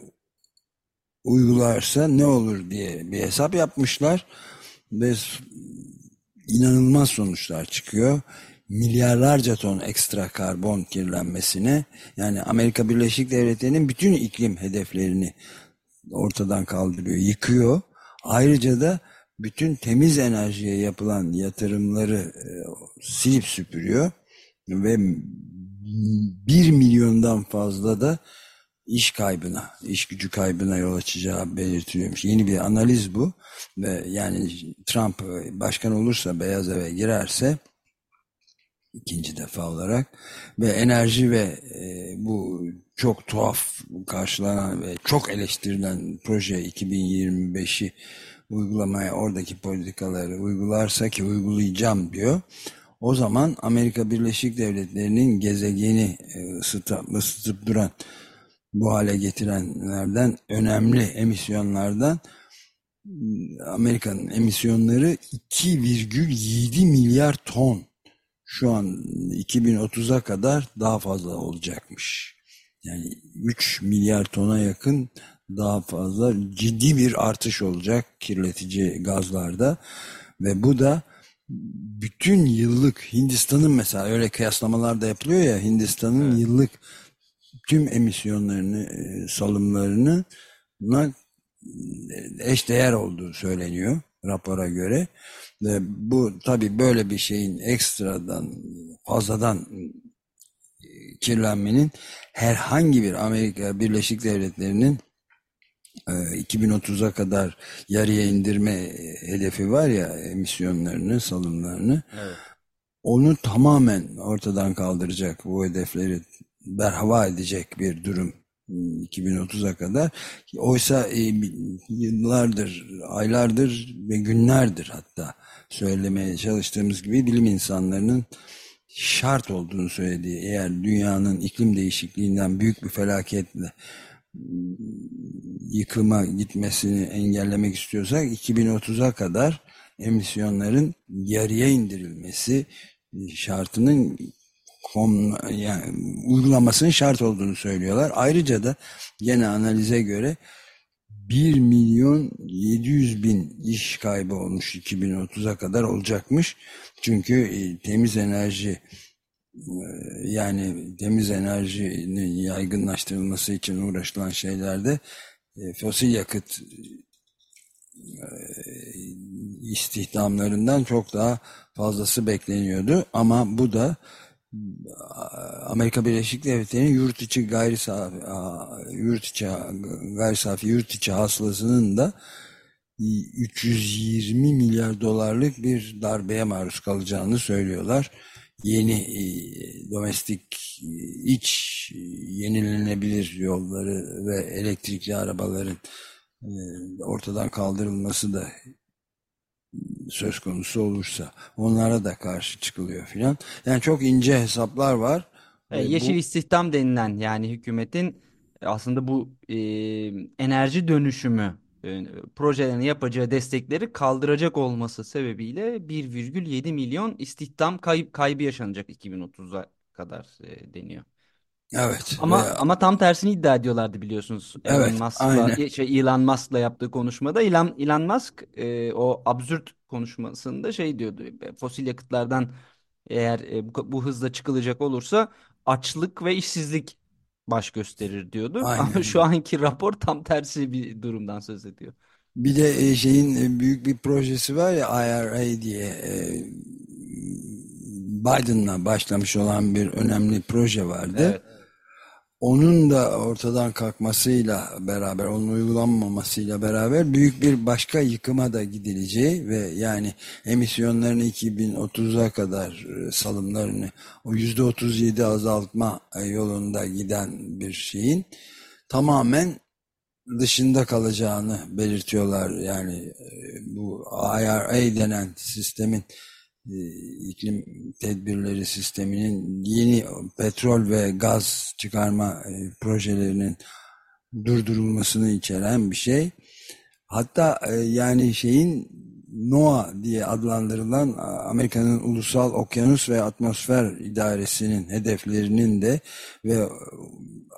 uygularsa ne olur diye bir hesap yapmışlar ve inanılmaz sonuçlar çıkıyor. Milyarlarca ton ekstra karbon kirlenmesine, yani Amerika Birleşik Devletleri'nin bütün iklim hedeflerini ortadan kaldırıyor, yıkıyor. Ayrıca da bütün temiz enerjiye yapılan yatırımları e, silip süpürüyor ve bir milyondan fazla da iş kaybına, iş gücü kaybına yol açacağı belirtiliyormuş. Yeni bir analiz bu ve yani Trump başkan olursa, Beyaz Eve girerse ikinci defa olarak ve enerji ve e, bu çok tuhaf karşılanan ve çok eleştirilen proje iki bin yirmi beşi uygulamaya, oradaki politikaları uygularsa, ki uygulayacağım diyor. O zaman Amerika Birleşik Devletleri'nin gezegeni ısıtıp, ısıtıp duran, bu hale getirenlerden, önemli emisyonlardan, Amerika'nın emisyonları iki virgül yedi milyar ton. Şu an iki bin otuza kadar daha fazla olacakmış. Yani üç milyar tona yakın daha fazla, ciddi bir artış olacak kirletici gazlarda ve bu da bütün yıllık Hindistan'ın, mesela öyle kıyaslamalar da yapılıyor ya, Hindistan'ın evet. yıllık tüm emisyonlarını, salımlarını eşdeğer olduğu söyleniyor rapora göre. Ve bu tabii böyle bir şeyin, ekstradan, fazladan kirlenmenin herhangi bir Amerika Birleşik Devletleri'nin iki bin otuza kadar yarıya indirme hedefi var ya, emisyonlarını, salımlarını. Evet. Onu tamamen ortadan kaldıracak, bu hedefleri berhava edecek bir durum iki bin otuza kadar. Oysa e, yıllardır, aylardır ve günlerdir hatta söylemeye çalıştığımız gibi bilim insanlarının şart olduğunu söylediği, eğer dünyanın iklim değişikliğinden büyük bir felaketle yıkıma gitmesini engellemek istiyorsak iki bin otuza kadar emisyonların yarıya indirilmesi şartının kom, yani uygulamasının şart olduğunu söylüyorlar. Ayrıca da gene analize göre bir milyon yedi yüz bin iş kaybı olmuş, iki bin otuza kadar olacakmış. Çünkü temiz enerji, yani temiz enerjinin yaygınlaştırılması için uğraşılan şeylerde fosil yakıt istihdamlarından çok daha fazlası bekleniyordu. Ama bu da Amerika Birleşik Devletleri'nin yurt içi gayri safi, yurt içi gayri safi yurt içi hasılasının da üç yüz yirmi milyar dolarlık bir darbeye maruz kalacağını söylüyorlar. Yeni e, domestik iç yenilenebilir yolları ve elektrikli arabaların e, ortadan kaldırılması da söz konusu olursa onlara da karşı çıkılıyor filan. Yani çok ince hesaplar var. E, yeşil bu... istihdam denilen, yani hükümetin aslında bu e, enerji dönüşümü e, projelerini yapacağı destekleri kaldıracak olması sebebiyle bir virgül yedi milyon istihdam kayıp kaybı yaşanacak iki bin otuza kadar e, deniyor. Evet. Ama Ve... ama tam tersini iddia ediyorlardı, biliyorsunuz. Elon Evet, Musk'la aynen. şey Elon Musk'la yaptığı konuşmada Elon, Elon Musk e, o absürt konuşmasında şey diyordu. Fosil yakıtlardan eğer e, bu, bu hızla çıkılacak olursa açlık ve işsizlik baş gösterir diyordu. Ama şu Aynen. anki rapor tam tersi bir durumdan söz ediyor. Bir de şeyin büyük bir projesi var ya, I R A diye, Biden'la başlamış olan bir önemli proje vardı. Evet. Onun da ortadan kalkmasıyla beraber, onun uygulanmamasıyla beraber büyük bir başka yıkıma da gidileceği ve yani emisyonlarını iki bin otuza kadar, salımlarını o yüzde otuz yedi azaltma yolunda giden bir şeyin tamamen dışında kalacağını belirtiyorlar. Yani bu I R A denen sistemin, iklim tedbirleri sisteminin, yeni petrol ve gaz çıkarma projelerinin durdurulmasını içeren bir şey. Hatta yani şeyin NOAA diye adlandırılan Amerika'nın Ulusal Okyanus ve Atmosfer İdaresi'nin hedeflerinin de ve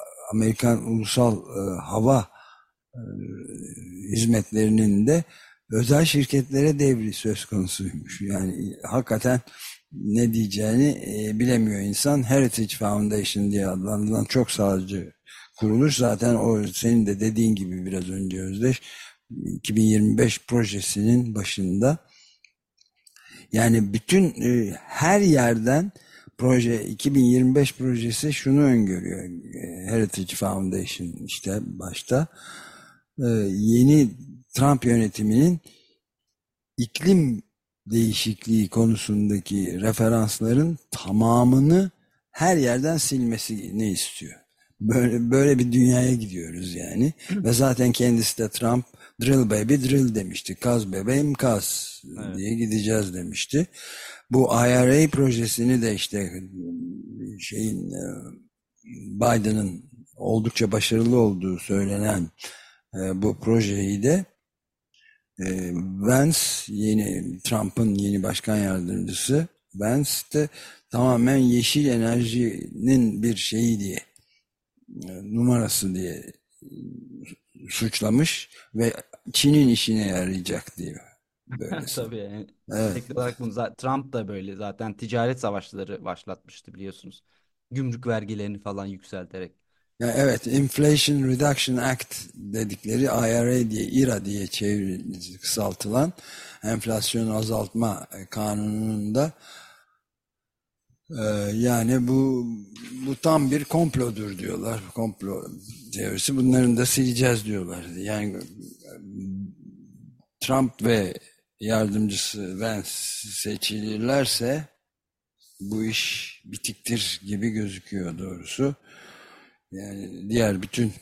Amerikan Ulusal Hava Hizmetlerinin de özel şirketlere devri söz konusuymuş. Yani hakikaten ne diyeceğini e, bilemiyor insan. Heritage Foundation diye adlandırılan çok sağlıcı kuruluş zaten o senin de dediğin gibi biraz önce Özdeş iki bin yirmi beş projesinin başında. Yani bütün e, her yerden proje iki bin yirmi beş projesi şunu öngörüyor. E, Heritage Foundation işte başta e, yeni Trump yönetiminin iklim değişikliği konusundaki referansların tamamını her yerden silmesini istiyor. Böyle böyle bir dünyaya gidiyoruz yani. Ve zaten kendisi de Trump drill baby drill demişti. Kaz bebeğim kaz Evet. diye gideceğiz demişti. Bu I R A projesini de işte şeyin e, Biden'ın oldukça başarılı olduğu söylenen e, bu projeyi de e, Vance yeni Trump'ın yeni başkan yardımcısı Vance de tamamen yeşil enerjinin bir şeyi diye e, numarası diye suçlamış ve Çin'in işine yarayacak diyor. Böyle. Tabii yani Evet. sürekli olarak bunu za- Trump da böyle zaten ticaret savaşları başlatmıştı biliyorsunuz. Gümrük vergilerini falan yükselterek. Ya evet, Inflation Reduction Act dedikleri I R A diye, I R A diye çeviri kısaltılan enflasyonu azaltma kanununda e, yani bu bu tam bir komplodur diyorlar. Komplo teorisi. Bunların da sileceğiz diyorlar. Yani Trump ve yardımcısı Vance seçilirlerse bu iş bitiktir gibi gözüküyor doğrusu. Yani diğer bütün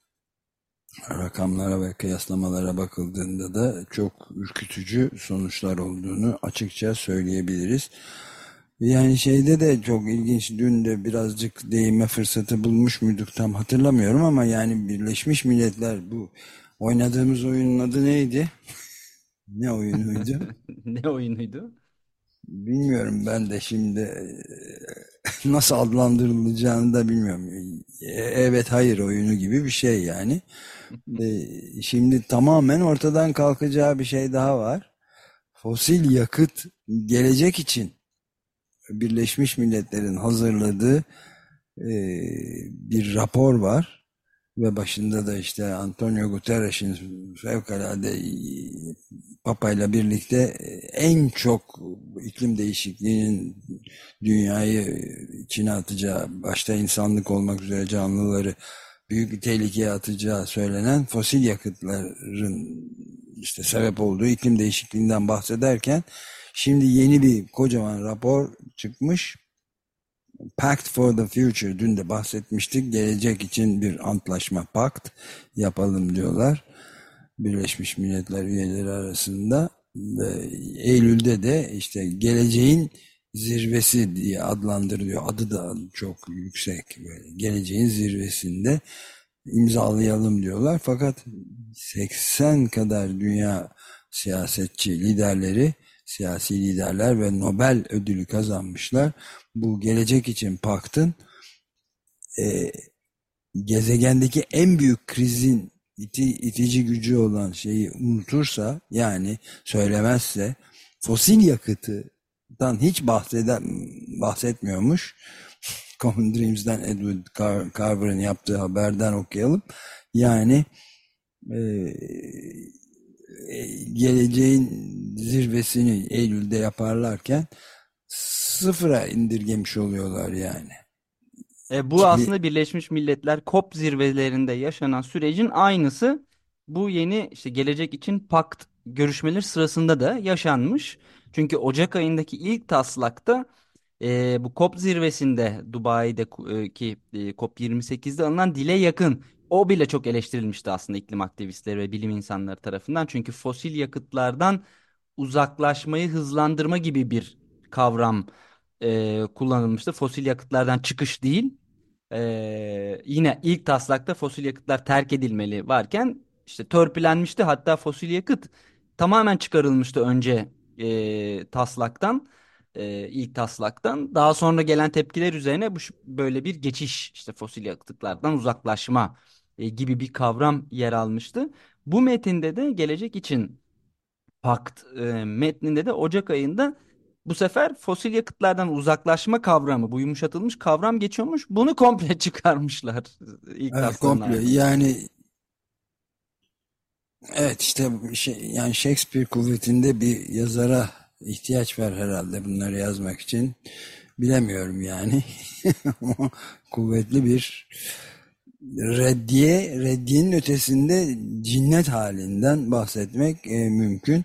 rakamlara ve kıyaslamalara bakıldığında da çok ürkütücü sonuçlar olduğunu açıkça söyleyebiliriz. Yani şeyde de çok ilginç, dün de birazcık değinme fırsatı bulmuş muyduk tam hatırlamıyorum ama yani Birleşmiş Milletler bu oynadığımız oyunun adı neydi? Ne oyunuydu? Ne oyunuydu? Bilmiyorum ben de şimdi e, nasıl adlandırılacağını da bilmiyorum. E, Evet hayır oyunu gibi bir şey yani. E, Şimdi tamamen ortadan kalkacağı bir şey daha var. Fosil yakıt gelecek için Birleşmiş Milletler'in hazırladığı e, bir rapor var. Ve başında da işte Antonio Guterres'in fevkalade e, Papa ile birlikte en çok iklim değişikliğinin dünyayı içine atacağı, başta insanlık olmak üzere canlıları büyük bir tehlikeye atacağı söylenen fosil yakıtların işte sebep olduğu iklim değişikliğinden bahsederken şimdi yeni bir kocaman rapor çıkmış. Pact for the Future, dün de bahsetmiştik. Gelecek için bir antlaşma, pakt yapalım diyorlar. Birleşmiş Milletler üyeleri arasında ve Eylül'de de işte geleceğin zirvesi diye adlandırılıyor. Adı da çok yüksek. Böyle. Geleceğin zirvesinde imzalayalım diyorlar. Fakat seksen kadar dünya siyasetçi liderleri, siyasi liderler ve Nobel ödülü kazanmışlar. Bu gelecek için paktın e, gezegendeki en büyük krizin iti, itici gücü olan şeyi unutursa, yani söylemezse, fosil yakıttan hiç bahseden, bahsetmiyormuş. Common Dreams'den Edward Car Carver'ın yaptığı haberden okuyalım. Yani e, e, geleceğin zirvesini Eylül'de yaparlarken sıfıra indirgemiş oluyorlar yani. E, bu Ki, aslında Birleşmiş Milletler COP zirvelerinde yaşanan sürecin aynısı bu yeni işte gelecek için pakt görüşmeleri sırasında da yaşanmış. Çünkü Ocak ayındaki ilk taslakta e, bu COP zirvesinde Dubai'de e, ki e, COP yirmi sekizde alınan dile yakın. O bile çok eleştirilmişti aslında iklim aktivistleri ve bilim insanları tarafından. Çünkü fosil yakıtlardan uzaklaşmayı hızlandırma gibi bir kavram e, kullanılmıştı. Fosil yakıtlardan çıkış değil. E, yine ilk taslakta fosil yakıtlar terk edilmeli varken işte törpülenmişti. Hatta fosil yakıt tamamen çıkarılmıştı önce e, taslaktan. E, ilk taslaktan. Daha sonra gelen tepkiler üzerine bu şu- böyle bir geçiş işte fosil yakıtlardan uzaklaşma e, gibi bir kavram yer almıştı. Bu metinde de gelecek için Pakt e, metninde de Ocak ayında bu sefer fosil yakıtlardan uzaklaşma kavramı, bu yumuşatılmış kavram geçiyormuş. Bunu komple çıkarmışlar ilk Evet, taslağın komple ardından. yani, evet işte şey, yani Shakespeare kuvvetinde bir yazara ihtiyaç var herhalde bunları yazmak için. Bilemiyorum yani. Ama kuvvetli bir reddiye, reddiyenin ötesinde cinnet halinden bahsetmek e, mümkün.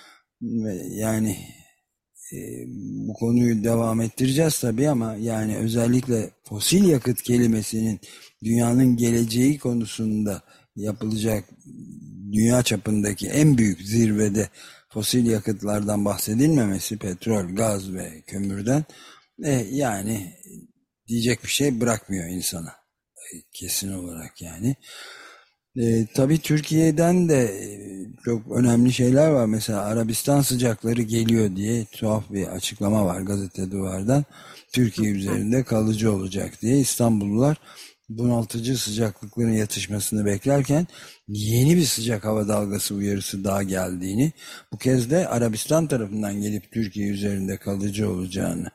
Ve yani e, bu konuyu devam ettireceğiz tabii ama yani özellikle fosil yakıt kelimesinin dünyanın geleceği konusunda yapılacak dünya çapındaki en büyük zirvede fosil yakıtlardan bahsedilmemesi, petrol, gaz ve kömürden, e, yani diyecek bir şey bırakmıyor insana. E, kesin olarak yani. E, tabii Türkiye'den de e, çok önemli şeyler var. Mesela Arabistan sıcakları geliyor diye tuhaf bir açıklama var Gazete Duvar'dan. Türkiye üzerinde kalıcı olacak diye İstanbullular bunaltıcı sıcaklıkların yatışmasını beklerken yeni bir sıcak hava dalgası uyarısı daha geldiğini, bu kez de Arabistan tarafından gelip Türkiye üzerinde kalıcı olacağını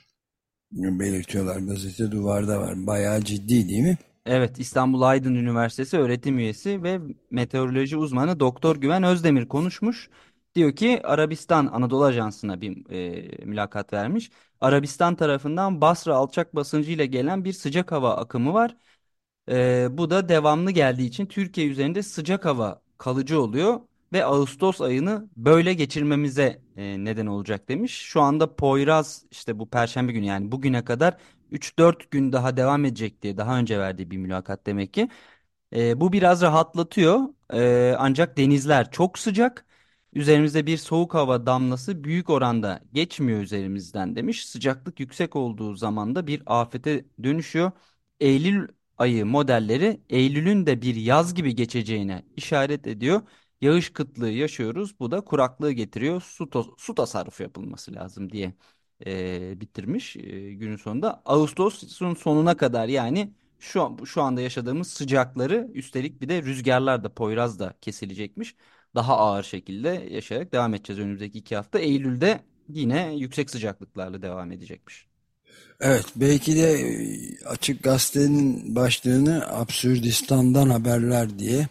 belirtiyorlar. Gazete Duvar'da var. Bayağı ciddi değil mi? Evet, İstanbul Aydın Üniversitesi öğretim üyesi ve meteoroloji uzmanı Doktor Güven Özdemir konuşmuş. Diyor ki Arabistan Anadolu Ajansı'na bir e, mülakat vermiş. Arabistan tarafından Basra alçak basıncı ile gelen bir sıcak hava akımı var. Ee, bu da devamlı geldiği için Türkiye üzerinde sıcak hava kalıcı oluyor ve Ağustos ayını böyle geçirmemize e, neden olacak demiş. Şu anda Poyraz işte bu Perşembe günü yani bugüne kadar üç dört gün daha devam edecek diye daha önce verdiği bir mülakat demek ki. E, bu biraz rahatlatıyor. E, ancak denizler çok sıcak. Üzerimizde bir soğuk hava damlası büyük oranda geçmiyor üzerimizden demiş. Sıcaklık yüksek olduğu zaman da bir afete dönüşüyor. Eylül ayı modelleri Eylül'ün de bir yaz gibi geçeceğine işaret ediyor. Yağış kıtlığı yaşıyoruz. Bu da kuraklığı getiriyor. Su, to- su tasarrufu yapılması lazım diye e, bitirmiş e, günün sonunda. Ağustos'un sonuna kadar yani şu an, şu anda yaşadığımız sıcakları üstelik bir de rüzgarlar da Poyraz da kesilecekmiş. Daha ağır şekilde yaşayarak devam edeceğiz önümüzdeki iki hafta. Eylül'de yine yüksek sıcaklıklarla devam edecekmiş. Evet, belki de e, Açık Gazete'nin başlığını Absürdistan'dan haberler diye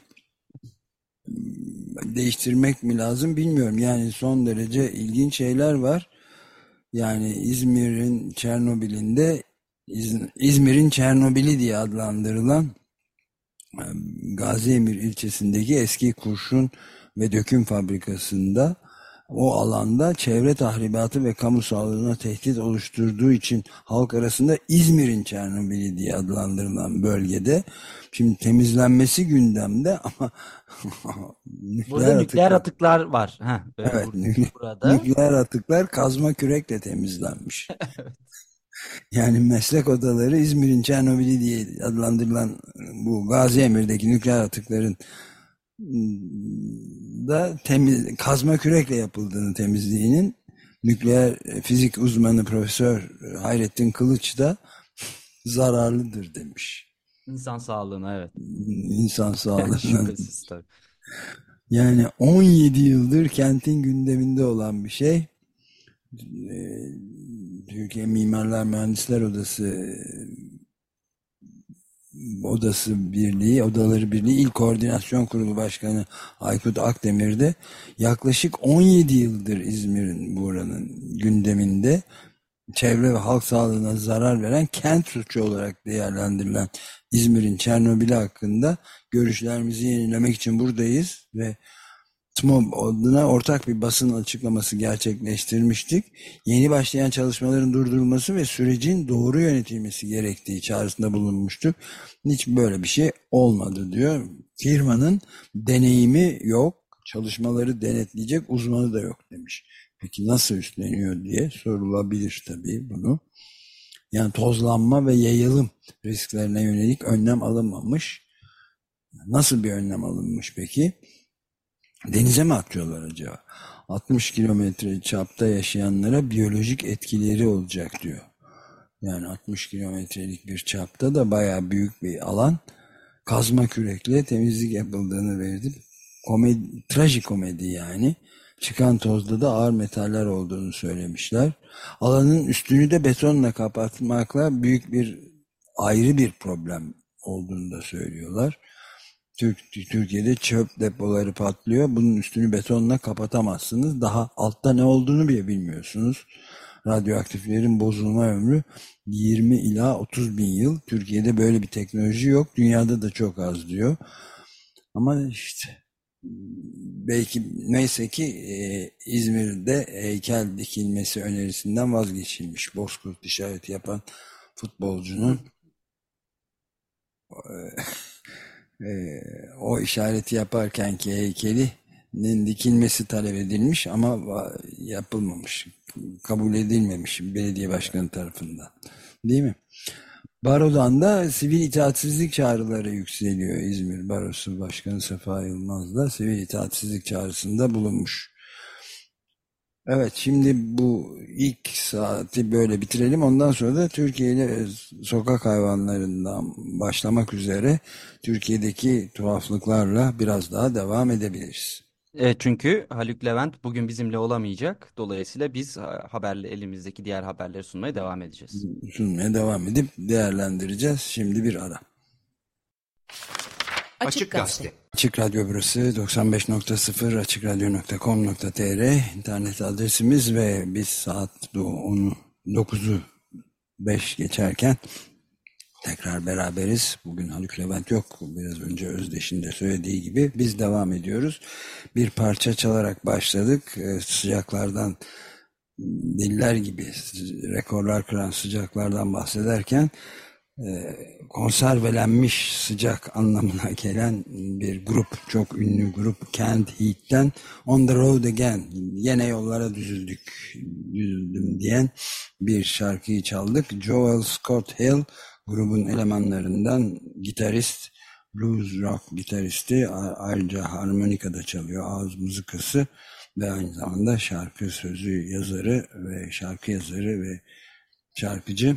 değiştirmek mi lazım bilmiyorum. Yani son derece ilginç şeyler var. Yani İzmir'in Çernobil'inde İz- İzmir'in Çernobil'i diye adlandırılan e, Gaziemir ilçesindeki eski kurşun ve döküm fabrikasında, o alanda çevre tahribatı ve kamu sağlığına tehdit oluşturduğu için halk arasında İzmir'in Çernobil'i diye adlandırılan bölgede şimdi temizlenmesi gündemde ama Burada nükleer nükleer atıklar, atıklar var. Heh, e, evet, bur- nükle- burada. nükleer atıklar kazma kürekle temizlenmiş. Yani meslek odaları İzmir'in Çernobil'i diye adlandırılan bu Gaziemir'deki nükleer atıkların da temiz, kazma kürekle yapıldığını, temizliğinin, nükleer fizik uzmanı Profesör Hayrettin Kılıç da zararlıdır demiş. İnsan sağlığına evet. İnsan sağlığına. Şüphesiz tabii. Yani on yedi yıldır kentin gündeminde olan bir şey. Ee, Türkiye Mimarlar Mühendisler Odası Odası Birliği, Odaları Birliği İl Koordinasyon Kurulu Başkanı Aykut Akdemir de yaklaşık on yedi yıldır İzmir'in, buranın gündeminde, çevre ve halk sağlığına zarar veren kent suçu olarak değerlendirilen İzmir'in Çernobil'i hakkında görüşlerimizi yenilemek için buradayız ve T M O B adına ortak bir basın açıklaması gerçekleştirmiştik. Yeni başlayan çalışmaların durdurulması ve sürecin doğru yönetilmesi gerektiği çağrısında bulunmuştuk. Hiç böyle bir şey olmadı diyor. Firmanın deneyimi yok, çalışmaları denetleyecek uzmanı da yok demiş. Peki nasıl üstleniyor diye sorulabilir tabii bunu. Yani tozlanma ve yayılım risklerine yönelik önlem alınmamış. Nasıl bir önlem alınmış peki? Denize mi atıyorlar acaba? altmış kilometre çapta yaşayanlara biyolojik etkileri olacak diyor. Yani altmış kilometrelik bir çapta da bayağı büyük bir alan, kazma kürekle temizlik yapıldığını verdi. Komedi, trajikomedi yani. Çıkan tozda da ağır metaller olduğunu söylemişler. Alanın üstünü de betonla kapatmakla büyük bir ayrı bir problem olduğunu da söylüyorlar. Türk, Türkiye'de çöp depoları patlıyor. Bunun üstünü betonla kapatamazsınız. Daha altta ne olduğunu bile bilmiyorsunuz. Radyoaktiflerin bozulma ömrü yirmi ila otuz bin yıl. Türkiye'de böyle bir teknoloji yok. Dünyada da çok az diyor. Ama işte belki neyse ki e, İzmir'de heykel dikilmesi önerisinden vazgeçilmiş. Bozkurt işareti yapan futbolcunun e, o işareti yaparkenki heykelinin dikilmesi talep edilmiş ama yapılmamış. Kabul edilmemiş belediye başkanı tarafından. Değil mi? Baro'dan da sivil itaatsizlik çağrıları yükseliyor. İzmir Barosu Başkanı Sefa Yılmaz da sivil itaatsizlik çağrısında bulunmuş. Evet, şimdi bu ilk saati böyle bitirelim. Ondan sonra da Türkiye ile sokak hayvanlarından başlamak üzere Türkiye'deki tuhaflıklarla biraz daha devam edebiliriz. E, çünkü Haluk Levent bugün bizimle olamayacak. Dolayısıyla biz ha, haberle elimizdeki diğer haberleri sunmaya devam edeceğiz. Sunmaya devam edip değerlendireceğiz. Şimdi bir ara. Açık Gazete. Açık Radyo burası doksan beş nokta sıfır açıkradyo nokta com nokta tr internet adresimiz ve biz saat onu dokuzu beş geçerken tekrar beraberiz. Bugün Haluk Levent yok. Biraz önce Özdeş'in de söylediği gibi biz devam ediyoruz. Bir parça çalarak başladık. Ee, sıcaklardan deliler gibi rekorlar kıran sıcaklardan bahsederken e, konservelenmiş sıcak anlamına gelen bir grup, çok ünlü grup Canned Heat'ten On the Road Again, yine yollara düzüldük, düzüldüm diyen bir şarkıyı çaldık. Joel Scott Hill grubun elemanlarından, gitarist, blues rock gitaristi, ayrıca harmonika da çalıyor, ağız mızıkası ve aynı zamanda şarkı sözü yazarı ve şarkı yazarı ve şarkıcı.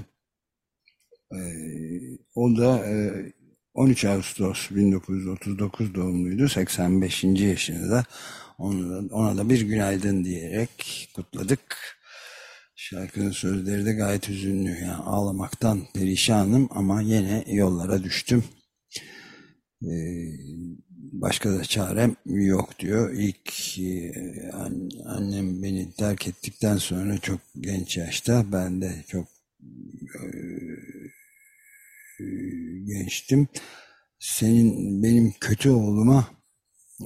Ee, o da e, on üç Ağustos bin dokuz yüz otuz dokuz doğumluydu. seksen beşinci yaşında. Onu da, ona da bir günaydın diyerek kutladık. Şarkının sözleri de gayet hüzünlü. Yani ağlamaktan perişanım ama yine yollara düştüm. Ee, başka da çarem yok diyor. İlk e, annem beni terk ettikten sonra çok genç yaşta, ben de çok e, gençtim. Senin benim kötü oğluma e,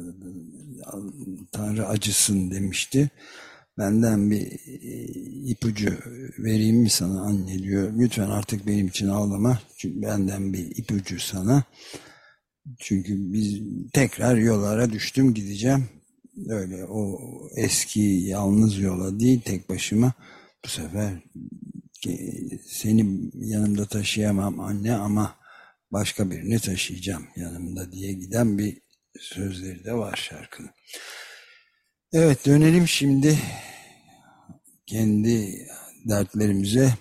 Tanrı acısın demişti. Benden bir e, ipucu vereyim mi sana anne diyor. Lütfen artık benim için ağlama. Çünkü benden bir ipucu sana. Çünkü biz tekrar yollara düştüm, gideceğim. Öyle o eski yalnız yola değil, tek başıma. Bu sefer seni yanımda taşıyamam anne ama başka birini taşıyacağım yanımda diye giden bir sözleri de var şarkının. Evet, dönelim şimdi kendi dertlerimize.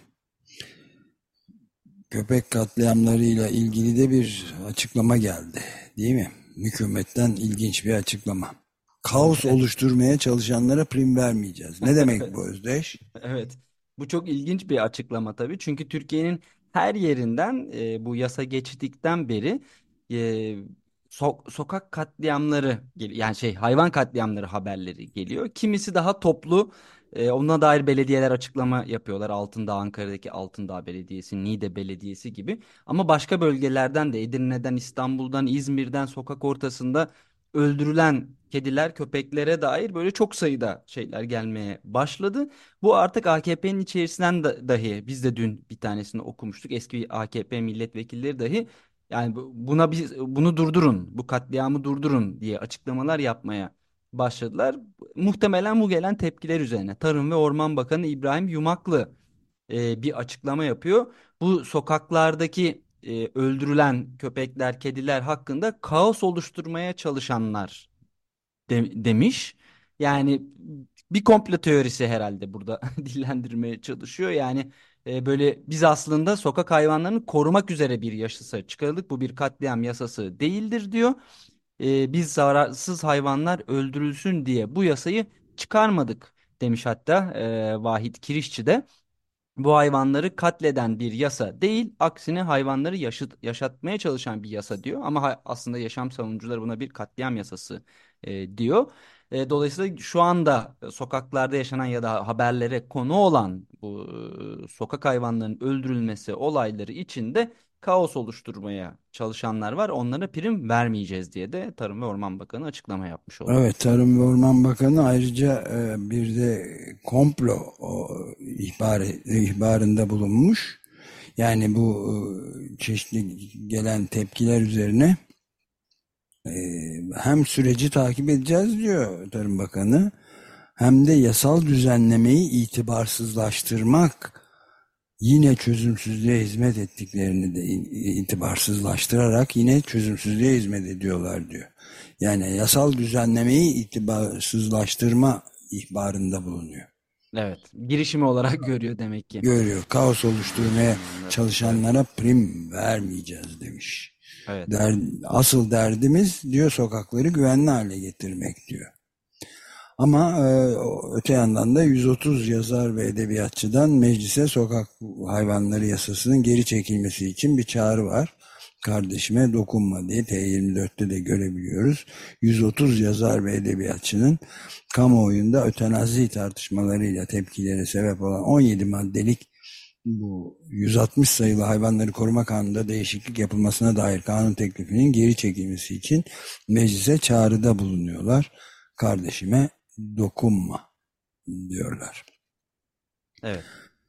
Köpek katliamlarıyla ilgili de bir açıklama geldi, değil mi? Hükümetten ilginç bir açıklama. Kaos oluşturmaya çalışanlara prim vermeyeceğiz. Ne demek bu Özdeş? Evet. Bu çok ilginç bir açıklama tabii. Çünkü Türkiye'nin her yerinden e, bu yasa geçtikten beri e, so- sokak katliamları gel- yani şey hayvan katliamları haberleri geliyor. Kimisi daha toplu. E, ona dair belediyeler açıklama yapıyorlar. Altındağ, Ankara'daki Altındağ Belediyesi, Niğde Belediyesi gibi. Ama başka bölgelerden de Edirne'den, İstanbul'dan, İzmir'den sokak ortasında öldürülen kediler, köpeklere dair böyle çok sayıda şeyler gelmeye başladı. Bu artık A K P'nin içerisinden da, dahi biz de dün bir tanesini okumuştuk. Eski A K P milletvekilleri dahi yani bu- buna biz bunu durdurun, bu katliamı durdurun diye açıklamalar yapmaya başladılar. Muhtemelen bu gelen tepkiler üzerine Tarım ve Orman Bakanı İbrahim Yumaklı e, bir açıklama yapıyor. Bu sokaklardaki e, öldürülen köpekler, kediler hakkında kaos oluşturmaya çalışanlar de- demiş. Yani bir komplo teorisi herhalde burada dillendirmeye çalışıyor. Yani e, böyle biz aslında sokak hayvanlarını korumak üzere bir yasası çıkardık. Bu bir katliam yasası değildir diyor. e, biz zararsız hayvanlar öldürülsün diye bu yasayı çıkarmadık demiş hatta e, Vahit Kirişçi de. Bu hayvanları katleden bir yasa değil, aksine hayvanları yaşat, yaşatmaya çalışan bir yasa diyor. Ama ha- aslında yaşam savunucuları buna bir katliam yasası e, diyor. E, dolayısıyla şu anda e, sokaklarda yaşanan ya da haberlere konu olan bu e, sokak hayvanlarının öldürülmesi olayları içinde kaos oluşturmaya çalışanlar var. Onlara prim vermeyeceğiz diye de Tarım ve Orman Bakanı açıklama yapmış oldu. Evet, Tarım ve Orman Bakanı ayrıca e, bir de komplo o, ihbar, ihbarında bulunmuş. Yani bu e, çeşitli gelen tepkiler üzerine e, hem süreci takip edeceğiz diyor Tarım Bakanı, hem de yasal düzenlemeyi itibarsızlaştırmak, yine çözümsüzlüğe hizmet ettiklerini de itibarsızlaştırarak yine çözümsüzlüğe hizmet ediyorlar diyor. Yani yasal düzenlemeyi itibarsızlaştırma ihbarında bulunuyor. Evet, girişimi olarak görüyor demek ki. Görüyor. Kaos oluşturmaya Hmm, evet, evet, çalışanlara prim vermeyeceğiz demiş. evet. Der, asıl derdimiz diyor sokakları güvenli hale getirmek diyor. Ama e, öte yandan da yüz otuz yazar ve edebiyatçıdan meclise sokak hayvanları yasasının geri çekilmesi için bir çağrı var. Kardeşime dokunma diye T yirmi dörtte de görebiliyoruz. yüz otuz yazar ve edebiyatçının kamuoyunda ötenazi tartışmalarıyla tepkilere sebep olan on yedi maddelik bu yüz altmış sayılı Hayvanları Koruma Kanunu'nda değişiklik yapılmasına dair kanun teklifinin geri çekilmesi için meclise çağrıda bulunuyorlar. Kardeşime dokunma diyorlar. Evet.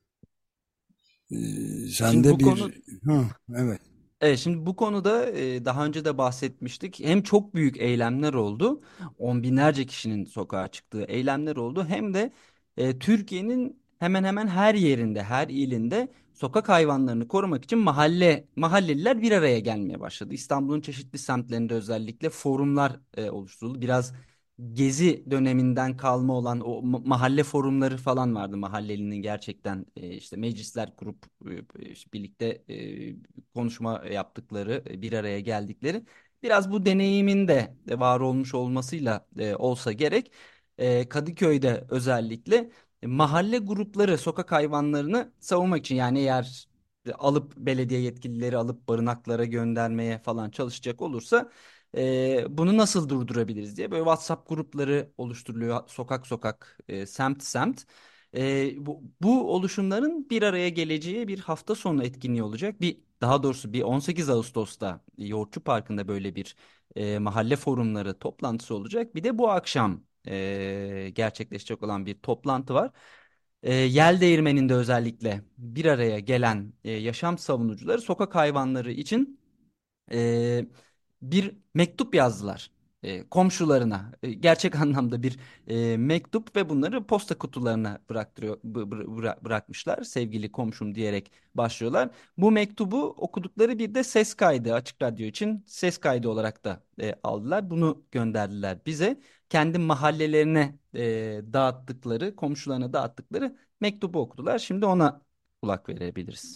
Ee, sen Şimdi de bu bir konu ha, evet. Evet, şimdi bu konuda e, daha önce de bahsetmiştik. Hem çok büyük eylemler oldu, on binlerce kişinin sokağa çıktığı eylemler oldu. Hem de e, Türkiye'nin hemen hemen her yerinde, her ilinde sokak hayvanlarını korumak için mahalle mahalleliler bir araya gelmeye başladı. İstanbul'un çeşitli semtlerinde özellikle forumlar e, oluşturuldu. Biraz Gezi döneminden kalma olan o ma- mahalle forumları falan vardı. Mahallelinin gerçekten e, işte meclisler kurup e, işte birlikte e, konuşma yaptıkları, e, bir araya geldikleri. Biraz bu deneyimin de e, var olmuş olmasıyla e, olsa gerek. E, Kadıköy'de özellikle e, mahalle grupları sokak hayvanlarını savunmak için, yani eğer e, alıp belediye yetkilileri alıp barınaklara göndermeye falan çalışacak olursa e, bunu nasıl durdurabiliriz diye böyle WhatsApp grupları oluşturuluyor, sokak sokak, e, semt semt. E, bu, bu oluşumların bir araya geleceği bir hafta sonu etkinliği olacak. Bir daha doğrusu bir on sekiz Ağustos'ta Yoğurtçu Parkı'nda böyle bir e, mahalle forumları toplantısı olacak. Bir de bu akşam e, gerçekleşecek olan bir toplantı var. E, Yel Değirmeni'nde özellikle bir araya gelen e, yaşam savunucuları sokak hayvanları için e, bir mektup yazdılar e, komşularına. E, gerçek anlamda bir e, mektup ve bunları posta kutularına bıraktırıyor, bı- bı- bıra- bırakmışlar. Sevgili komşum diyerek başlıyorlar. Bu mektubu okudukları bir de ses kaydı, Açık Radyo için ses kaydı olarak da e, aldılar. Bunu gönderdiler bize. Kendi mahallelerine e, dağıttıkları, komşularına dağıttıkları mektubu okudular. Şimdi ona kulak verebiliriz.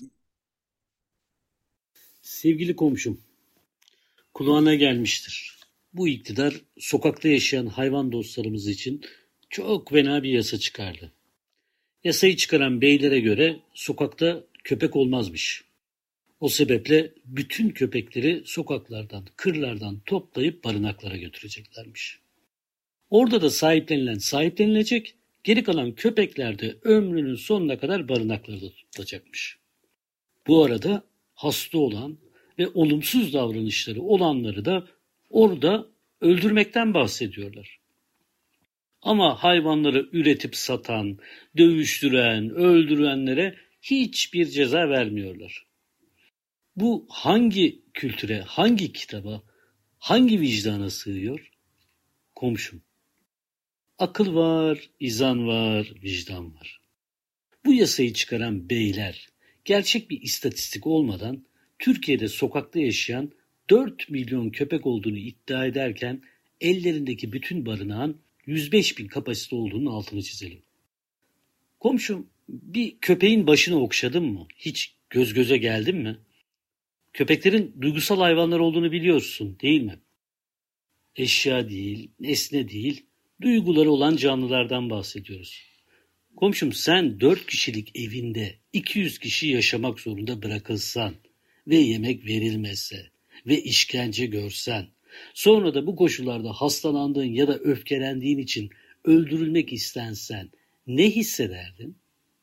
Sevgili komşum, kulağına gelmiştir. Bu iktidar sokakta yaşayan hayvan dostlarımız için çok fena bir yasa çıkardı. Yasayı çıkaran beylere göre sokakta köpek olmazmış. O sebeple bütün köpekleri sokaklardan, kırlardan toplayıp barınaklara götüreceklermiş. Orada da sahiplenilen sahiplenilecek, geri kalan köpekler de ömrünün sonuna kadar barınaklarda tutulacakmış. Bu arada hasta olan ve olumsuz davranışları olanları da orada öldürmekten bahsediyorlar. Ama hayvanları üretip satan, dövüştüren, öldürenlere hiçbir ceza vermiyorlar. Bu hangi kültüre, hangi kitaba, hangi vicdana sığıyor? Komşum. Akıl var, izan var, vicdan var. Bu yasayı çıkaran beyler gerçek bir istatistik olmadan Türkiye'de sokakta yaşayan dört milyon köpek olduğunu iddia ederken ellerindeki bütün barınağın yüz beş bin kapasite olduğunun altını çizelim. Komşum, bir köpeğin başını okşadın mı? Hiç göz göze geldin mi? Köpeklerin duygusal hayvanlar olduğunu biliyorsun, değil mi? Eşya değil, nesne değil, duyguları olan canlılardan bahsediyoruz. Komşum, sen dört kişilik evinde iki yüz kişi yaşamak zorunda bırakılsan ve yemek verilmezse ve işkence görsen, sonra da bu koşullarda hastalandığın ya da öfkelendiğin için öldürülmek istensen ne hissederdin?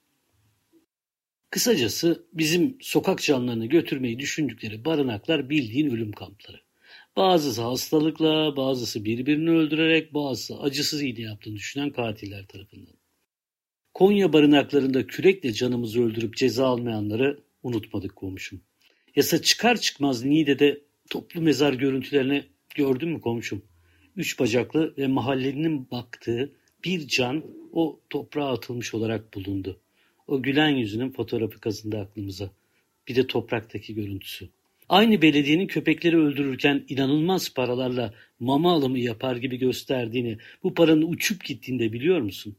Kısacası bizim sokak canlılarını götürmeyi düşündükleri barınaklar bildiğin ölüm kampları. Bazısı hastalıkla, bazısı birbirini öldürerek, bazısı acısız iğne yaptığını düşünen katiller tarafından. Konya barınaklarında kürekle canımızı öldürüp ceza almayanları unutmadık komşum. Yasa çıkar çıkmaz Niğde'de toplu mezar görüntülerini gördün mü komşum? Üç bacaklı ve mahallenin baktığı bir can o toprağa atılmış olarak bulundu. O gülen yüzünün fotoğrafı kazındı aklımıza. Bir de topraktaki görüntüsü. Aynı belediyenin köpekleri öldürürken inanılmaz paralarla mama alımı yapar gibi gösterdiğini, bu paranın uçup gittiğini biliyor musun?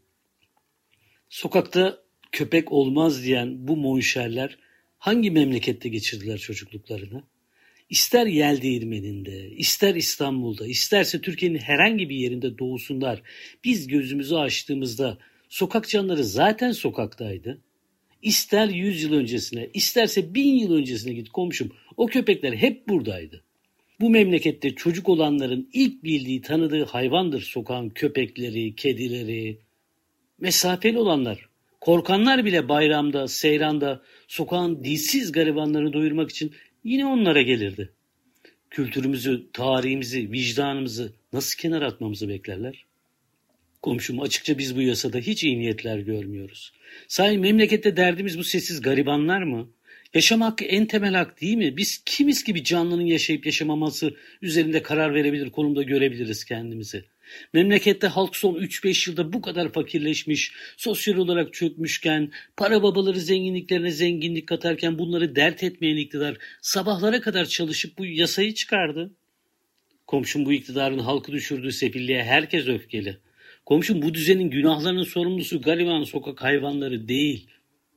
Sokakta köpek olmaz diyen bu monşerler hangi memlekette geçirdiler çocukluklarını? İster Yeldeğirmeni'nde, ister İstanbul'da, isterse Türkiye'nin herhangi bir yerinde doğsunlar. Biz gözümüzü açtığımızda sokak canlıları zaten sokaktaydı. İster yüz yıl öncesine, isterse bin yıl öncesine git komşum. O köpekler hep buradaydı. Bu memlekette çocuk olanların ilk bildiği, tanıdığı hayvandır sokağın köpekleri, kedileri. Mesafeli olanlar, korkanlar bile bayramda, seyranda sokağın dilsiz garibanlarını doyurmak için yine onlara gelirdi. Kültürümüzü, tarihimizi, vicdanımızı nasıl kenara atmamızı beklerler? Komşum, açıkça biz bu yasada hiç iyi niyetler görmüyoruz. Sahi memlekette derdimiz bu sessiz garibanlar mı? Yaşam hakkı en temel hak değil mi? Biz kimiz gibi canlının yaşayıp yaşamaması üzerinde karar verebilir konumda görebiliriz kendimizi. Memlekette halk son üç beş yılda bu kadar fakirleşmiş, sosyal olarak çökmüşken, para babaları zenginliklerine zenginlik katarken bunları dert etmeyen iktidar sabahlara kadar çalışıp bu yasayı çıkardı. Komşum, bu iktidarın halkı düşürdüğü sefilliğe herkes öfkeli. Komşum, bu düzenin günahlarının sorumlusu gariban sokak hayvanları değil.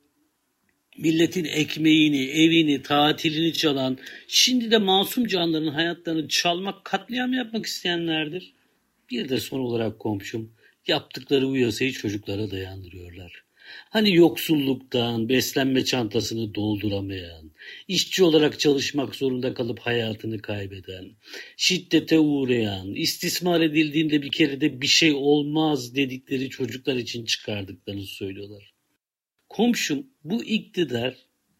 Milletin ekmeğini, evini, tatilini çalan, şimdi de masum canların hayatlarını çalmak, katliam yapmak isteyenlerdir. Bir de son olarak komşum, yaptıkları bu yasayı çocuklara dayandırıyorlar. Hani yoksulluktan beslenme çantasını dolduramayan, işçi olarak çalışmak zorunda kalıp hayatını kaybeden, şiddete uğrayan, istismar edildiğinde bir kere de bir şey olmaz dedikleri çocuklar için çıkardıklarını söylüyorlar. Komşum, bu iktidar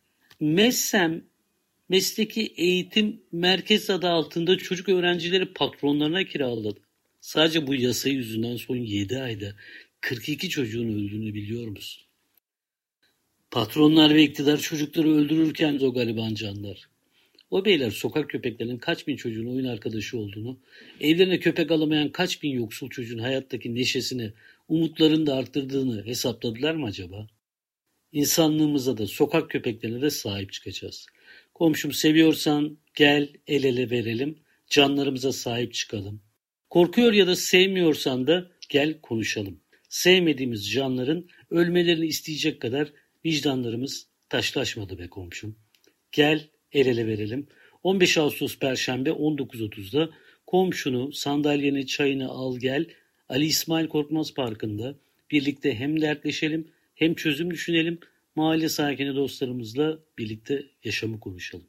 MESSEM, Mesleki Eğitim Merkez adı altında çocuk öğrencileri patronlarına kiraladı. Sadece bu yasa yüzünden son yedi ayda kırk iki çocuğun öldüğünü biliyor musun? Patronlar ve iktidar çocukları öldürürken o gariban canlar. O beyler sokak köpeklerinin kaç bin çocuğun oyun arkadaşı olduğunu, evlerine köpek alamayan kaç bin yoksul çocuğun hayattaki neşesini, umutlarını da arttırdığını hesapladılar mı acaba? İnsanlığımıza da sokak köpeklerine de sahip çıkacağız. Komşum, seviyorsan gel el ele verelim, canlarımıza sahip çıkalım. Korkuyor ya da sevmiyorsan da gel konuşalım. Sevmediğimiz canların ölmelerini isteyecek kadar vicdanlarımız taşlaşmadı be komşum. Gel el ele verelim. on beş Ağustos Perşembe on dokuz otuzda komşunu, sandalyeni, çayını al gel. Ali İsmail Korkmaz Parkı'nda birlikte hem dertleşelim hem çözüm düşünelim. Mahalle sakini dostlarımızla birlikte yaşamı konuşalım.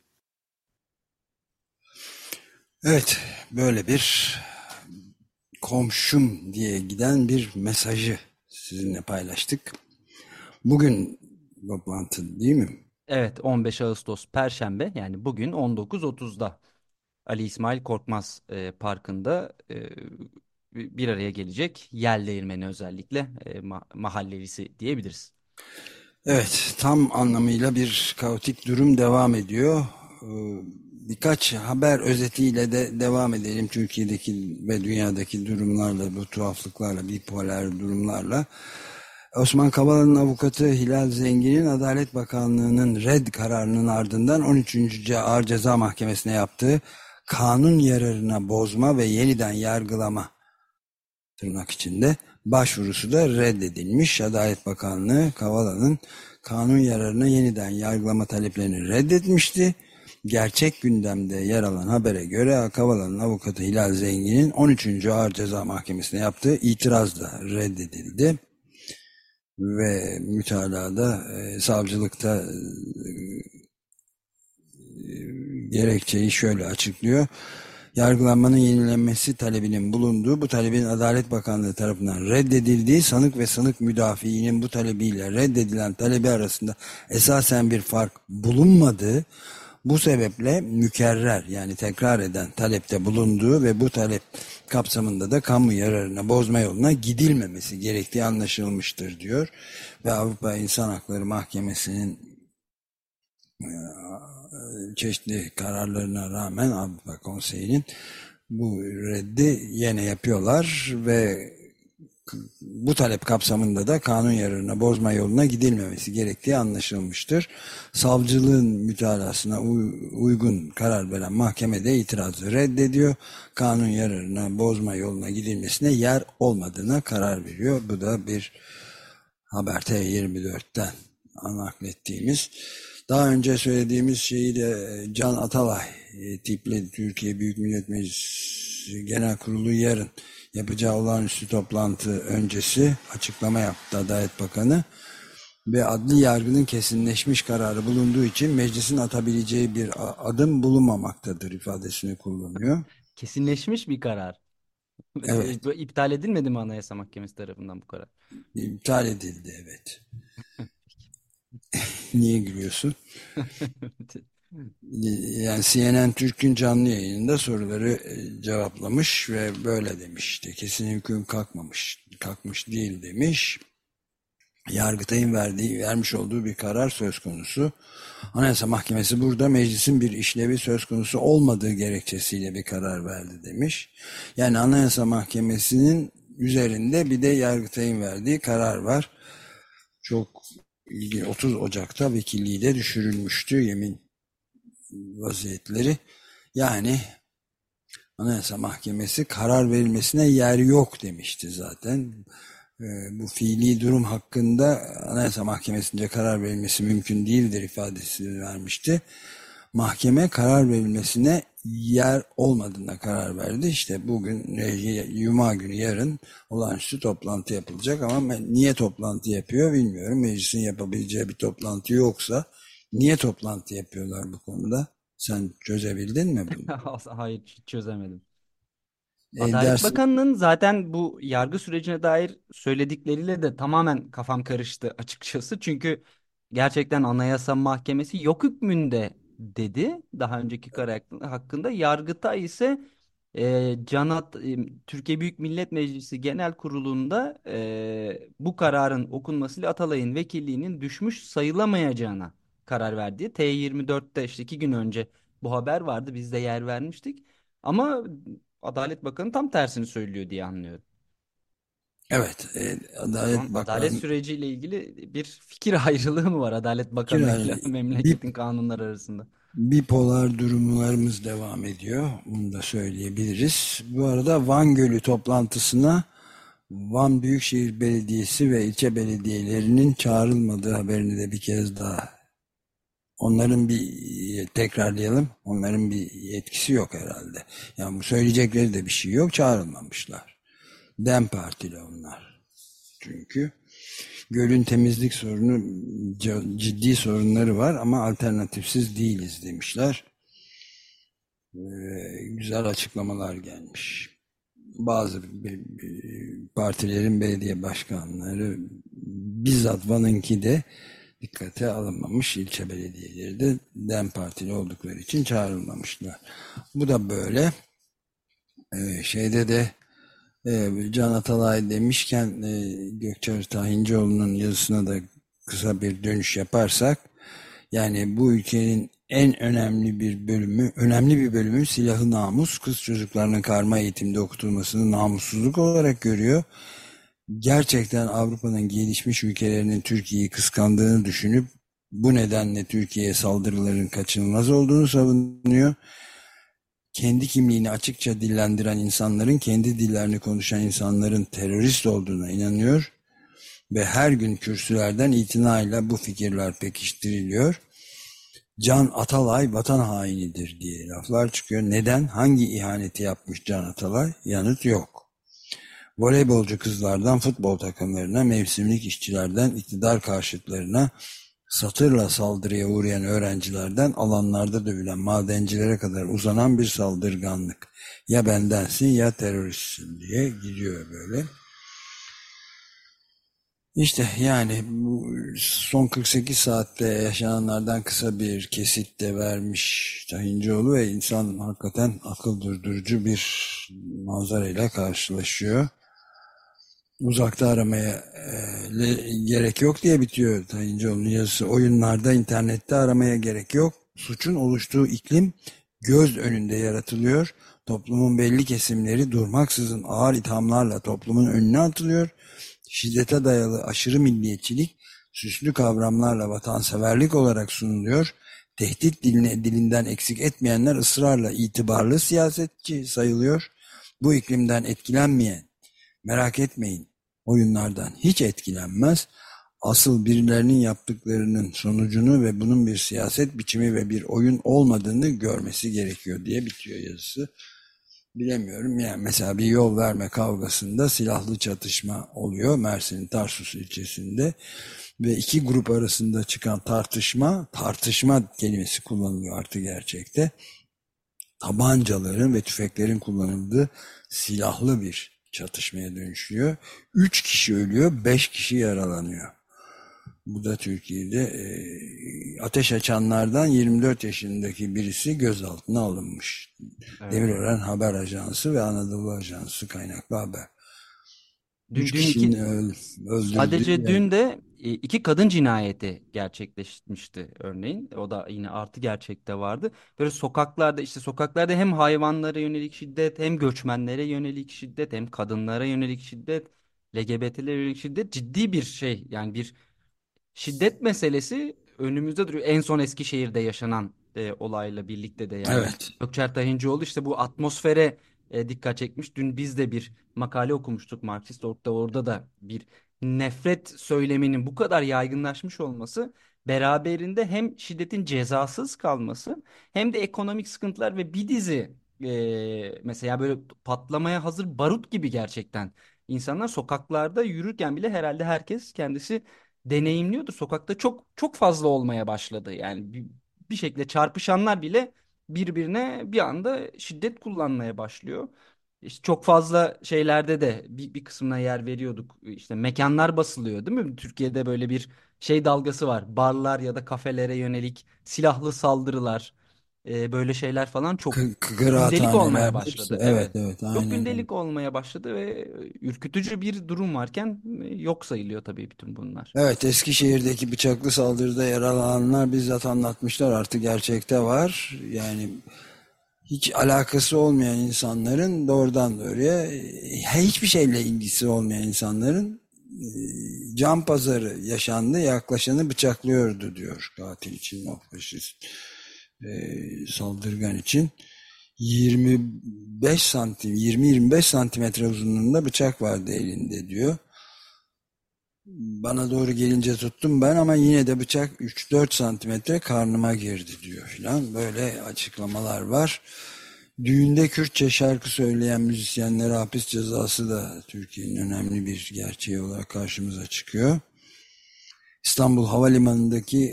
Evet, böyle bir komşum diye giden bir mesajı sizinle paylaştık. Bugün toplantı değil mi? Evet, on beş Ağustos Perşembe, yani bugün on dokuz otuzda Ali İsmail Korkmaz e, Parkı'nda e, bir araya gelecek Yeldeğirmeni, özellikle e, ma- mahallelisi diyebiliriz. Evet, tam anlamıyla bir kaotik durum devam ediyor. Birkaç haber özetiyle de devam edelim. Türkiye'deki ve dünyadaki durumlarla, bu tuhaflıklarla, bipolar durumlarla. Osman Kavala'nın avukatı Hilal Zengin'in Adalet Bakanlığı'nın red kararının ardından on üçüncü Ağır Ceza Mahkemesi'ne yaptığı kanun yararına bozma ve yeniden yargılama tırnak içinde başvurusu da reddedilmiş. Adalet Bakanlığı Kavala'nın kanun yararına yeniden yargılama taleplerini reddetmişti. Gerçek gündemde yer alan habere göre Akavala'nın avukatı Hilal Zengin'in on üçüncü Ağır Ceza Mahkemesi'ne yaptığı itiraz da reddedildi. Ve mütalada, e, savcılıkta e, gerekçeyi şöyle açıklıyor. Yargılanmanın yenilenmesi talebinin bulunduğu, bu talebin Adalet Bakanlığı tarafından reddedildiği, sanık ve sanık müdafiinin bu talebiyle reddedilen talebi arasında esasen bir fark bulunmadığı, bu sebeple mükerrer yani tekrar eden talepte bulunduğu ve bu talep kapsamında da kamu yararına bozma yoluna gidilmemesi gerektiği anlaşılmıştır diyor. Ve Avrupa İnsan Hakları Mahkemesi'nin çeşitli kararlarına rağmen Avrupa Konseyi'nin bu reddi yine yapıyorlar ve bu talep kapsamında da kanun yararına bozma yoluna gidilmemesi gerektiği anlaşılmıştır. Savcılığın mütalasına uygun karar veren mahkeme de itirazı reddediyor. Kanun yararına bozma yoluna gidilmesine yer olmadığına karar veriyor. Bu da bir Haber T yirmi dört'ten naklettiğimiz. Daha önce söylediğimiz şeyi de Can Atalay tipledi. Türkiye Büyük Millet Meclisi Genel Kurulu yarın yapacağı olağanüstü toplantı öncesi açıklama yaptı Adalet Bakanı ve adli yargının kesinleşmiş kararı bulunduğu için meclisin atabileceği bir adım bulunmamaktadır ifadesini kullanıyor. Kesinleşmiş bir karar. Evet. İptal edilmedi mi Anayasa Mahkemesi tarafından bu karar? İptal edildi, evet. Niye gülüyorsun? Yani C N N Türk'ün canlı yayınında soruları cevaplamış ve böyle demiş, işte kesin hüküm kalkmamış, kalkmış değil demiş. Yargıtay'ın verdiği, vermiş olduğu bir karar söz konusu. Anayasa Mahkemesi burada meclisin bir işlevi söz konusu olmadığı gerekçesiyle bir karar verdi demiş. Yani Anayasa Mahkemesi'nin üzerinde bir de Yargıtay'ın verdiği karar var. Çok ilginç. otuz Ocak'ta vekilliği de düşürülmüştü, yemin vaziyetleri. Yani Anayasa Mahkemesi karar verilmesine yer yok demişti zaten. Bu fiili durum hakkında Anayasa Mahkemesi'nce karar verilmesi mümkün değildir ifadesini vermişti. Mahkeme karar verilmesine yer olmadığına karar verdi. İşte bugün Cuma günü, yarın olağanüstü toplantı yapılacak ama niye toplantı yapıyor bilmiyorum. Meclisin yapabileceği bir toplantı yoksa niye toplantı yapıyorlar bu konuda? Sen çözebildin mi bunu? Hayır, hiç çözemedim. E, Adalet dersin... Bakanı'nın zaten bu yargı sürecine dair söyledikleriyle de tamamen kafam karıştı açıkçası. Çünkü gerçekten Anayasa Mahkemesi yok hükmünde dedi daha önceki karar hakkında. Yargıtay ise e, Canat, e, Türkiye Büyük Millet Meclisi Genel Kurulu'nda e, bu kararın okunmasıyla Atalay'ın vekilliğinin düşmüş sayılamayacağına karar verdi. T yirmi dört'te işte iki gün önce bu haber vardı. Biz de yer vermiştik. Ama Adalet Bakanı tam tersini söylüyor diye anlıyorum. Evet, e, O zaman Adalet adalet Bakanı süreciyle ilgili bir fikir ayrılığı mı var Adalet Bakanı ile bir, memleketin kanunları arasında? bipolar durumlarımız devam ediyor. Bunu da söyleyebiliriz. Bu arada Van Gölü toplantısına Van Büyükşehir Belediyesi ve ilçe belediyelerinin çağrılmadığı haberini de bir kez daha, onların bir tekrarlayalım. Onların bir yetkisi yok herhalde. Yani bu söyleyecekleri de bir şey yok. Çağrılmamışlar. DEM Partili onlar. Çünkü gölün temizlik sorunu, ciddi sorunları var ama alternatifsiz değiliz demişler. Ee, güzel açıklamalar gelmiş. Bazı partilerin belediye başkanları, bizzat Van'ınki de dikkate alınmamış, ilçe belediyeleri de DEM Partili oldukları için çağrılmamışlar. Bu da böyle. Ee, şeyde de e, Can Atalay demişken e, Gökçer Tahincioğlu'nun yazısına da kısa bir dönüş yaparsak, yani bu ülkenin en önemli bir bölümü, önemli bir bölümü silahı namus, kız çocuklarının karma eğitimde okutulmasını namussuzluk olarak görüyor. Gerçekten Avrupa'nın gelişmiş ülkelerinin Türkiye'yi kıskandığını düşünüp bu nedenle Türkiye'ye saldırıların kaçınılmaz olduğunu savunuyor. Kendi kimliğini açıkça dillendiren insanların, kendi dillerini konuşan insanların terörist olduğuna inanıyor ve her gün kürsülerden itinayla bu fikirler pekiştiriliyor. Can Atalay vatan hainidir diye laflar çıkıyor. Neden? Hangi ihaneti yapmış Can Atalay? Yanıt yok. Voleybolcu kızlardan futbol takımlarına, mevsimlik işçilerden iktidar karşıtlarına, satırla saldırıya uğrayan öğrencilerden alanlarda dövülen madencilere kadar uzanan bir saldırganlık. Ya bendensin ya teröristsin diye gidiyor böyle. İşte yani bu son kırk sekiz saatte yaşananlardan kısa bir kesit de vermiş Tahincioğlu ve insan hakikaten akıl durdurucu bir manzarayla karşılaşıyor. Uzakta aramaya e, gerek yok diye bitiyor Tahincioğlu'nun yazısı. Oyunlarda, internette aramaya gerek yok. Suçun oluştuğu iklim göz önünde yaratılıyor. Toplumun belli kesimleri durmaksızın ağır ithamlarla toplumun önüne atılıyor. Şiddete dayalı aşırı milliyetçilik süslü kavramlarla vatanseverlik olarak sunuluyor. Tehdit diline, dilinden eksik etmeyenler ısrarla itibarlı siyasetçi sayılıyor. Bu iklimden etkilenmeyen, merak etmeyin, oyunlardan hiç etkilenmez. Asıl birilerinin yaptıklarının sonucunu ve bunun bir siyaset biçimi ve bir oyun olmadığını görmesi gerekiyor diye bitiyor yazısı. Bilemiyorum yani mesela bir yol verme kavgasında silahlı çatışma oluyor Mersin'in Tarsus ilçesinde ve iki grup arasında çıkan tartışma, tartışma kelimesi kullanılıyor artık gerçekte. Tabancaların ve tüfeklerin kullanıldığı silahlı bir çatışmaya dönüşüyor. Üç kişi ölüyor, beş kişi yaralanıyor. Bu da Türkiye'de e, ateş açanlardan yirmi dört yaşındaki birisi gözaltına alınmış. Evet. Demirören Haber Ajansı ve Anadolu Ajansı kaynaklı haber. Dün, Üç dün kişinin iki, öldürdüğü... Sadece yani. Dün de iki kadın cinayeti gerçekleşmişti örneğin. O da yine artı gerçekte vardı. Böyle sokaklarda işte sokaklarda hem hayvanlara yönelik şiddet, hem göçmenlere yönelik şiddet, hem kadınlara yönelik şiddet, L G B T'lere yönelik şiddet ciddi bir şey. Yani bir şiddet meselesi önümüzde duruyor. En son Eskişehir'de yaşanan e, olayla birlikte de yani. Evet. Gökçer Tahincioğlu işte bu atmosfere e, dikkat çekmiş. Dün biz de bir makale okumuştuk Marksist orada orada da bir nefret söyleminin bu kadar yaygınlaşmış olması beraberinde hem şiddetin cezasız kalması hem de ekonomik sıkıntılar ve bir dizi e, mesela böyle patlamaya hazır barut gibi gerçekten insanlar sokaklarda yürürken bile herhalde herkes kendisi deneyimliyordur. Sokakta çok çok fazla olmaya başladı. Yani bir, bir şekilde çarpışanlar bile birbirine bir anda şiddet kullanmaya başlıyor. İşte çok fazla şeylerde de bir, bir kısmına yer veriyorduk. İşte mekanlar basılıyor değil mi? Türkiye'de böyle bir şey dalgası var. Barlar ya da kafelere yönelik silahlı saldırılar, e, böyle şeyler falan çok gündelik olmaya başladı. Evet, evet, aynen. Çok gündelik olmaya başladı ve ürkütücü bir durum varken yok sayılıyor tabii bütün bunlar. Evet, Eskişehir'deki bıçaklı saldırıda yaralananlar bizzat anlatmışlar, artık gerçekte var. Yani hiç alakası olmayan insanların doğrudan doğruya hiçbir şeyle ilgisi olmayan insanların can pazarı yaşandı, yaklaşanı bıçaklıyordu diyor katil için, o faşist e, saldırgan için. yirmi beş santim, yirmi yirmi beş santimetre uzunluğunda bıçak vardı elinde diyor. Bana doğru gelince tuttum ben ama yine de bıçak üç dört santimetre karnıma girdi diyor filan. Böyle açıklamalar var. Düğünde Kürtçe şarkı söyleyen müzisyenlere hapis cezası da Türkiye'nin önemli bir gerçeği olarak karşımıza çıkıyor. İstanbul Havalimanı'ndaki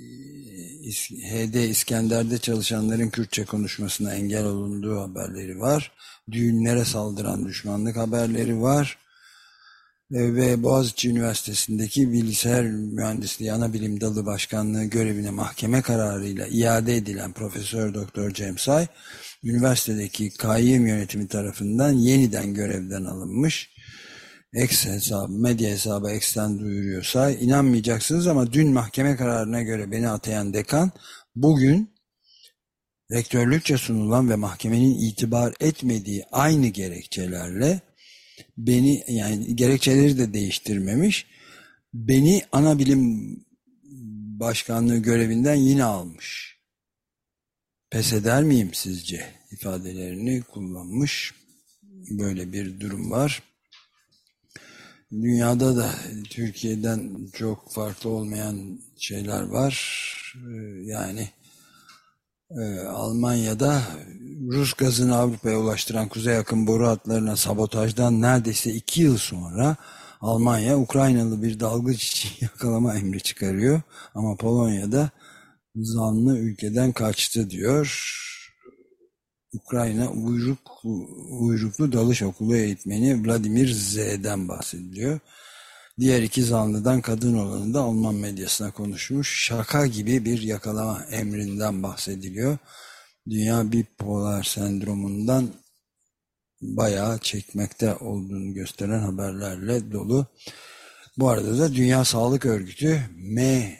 H D İskender'de çalışanların Kürtçe konuşmasına engel olunduğu haberleri var. Düğünlere saldıran düşmanlık haberleri var. Ve Boğaziçi Üniversitesi'ndeki bilgisayar mühendisliği ana bilim dalı başkanlığı görevine mahkeme kararıyla iade edilen Profesör Doktor Cem Say, üniversitedeki kayyum yönetimi tarafından yeniden görevden alınmış. X hesabı, medya hesabı X'ten duyuruyor Say. İnanmayacaksınız ama dün mahkeme kararına göre beni atayan dekan bugün rektörlükçe sunulan ve mahkemenin itibar etmediği aynı gerekçelerle beni, yani gerekçeleri de değiştirmemiş, beni ana bilim başkanlığı görevinden yine almış. Pes eder miyim sizce ifadelerini kullanmış. Böyle bir durum var. Dünyada da Türkiye'den çok farklı olmayan şeyler var. Yani Ee, Almanya'da Rus gazını Avrupa'ya ulaştıran kuzey akım boru hatlarına sabotajdan neredeyse iki yıl sonra Almanya Ukraynalı bir dalgıç için yakalama emri çıkarıyor. Ama Polonya'da zanlı ülkeden kaçtı diyor. Ukrayna uyruk, uyruklu dalış okulu eğitmeni Vladimir Z'den bahsediliyor. Diğer iki zanlıdan kadın olanı da Alman medyasına konuşmuş. Şaka gibi bir yakalama emrinden bahsediliyor. Dünya bipolar sendromundan bayağı çekmekte olduğunu gösteren haberlerle dolu. Bu arada da Dünya Sağlık Örgütü M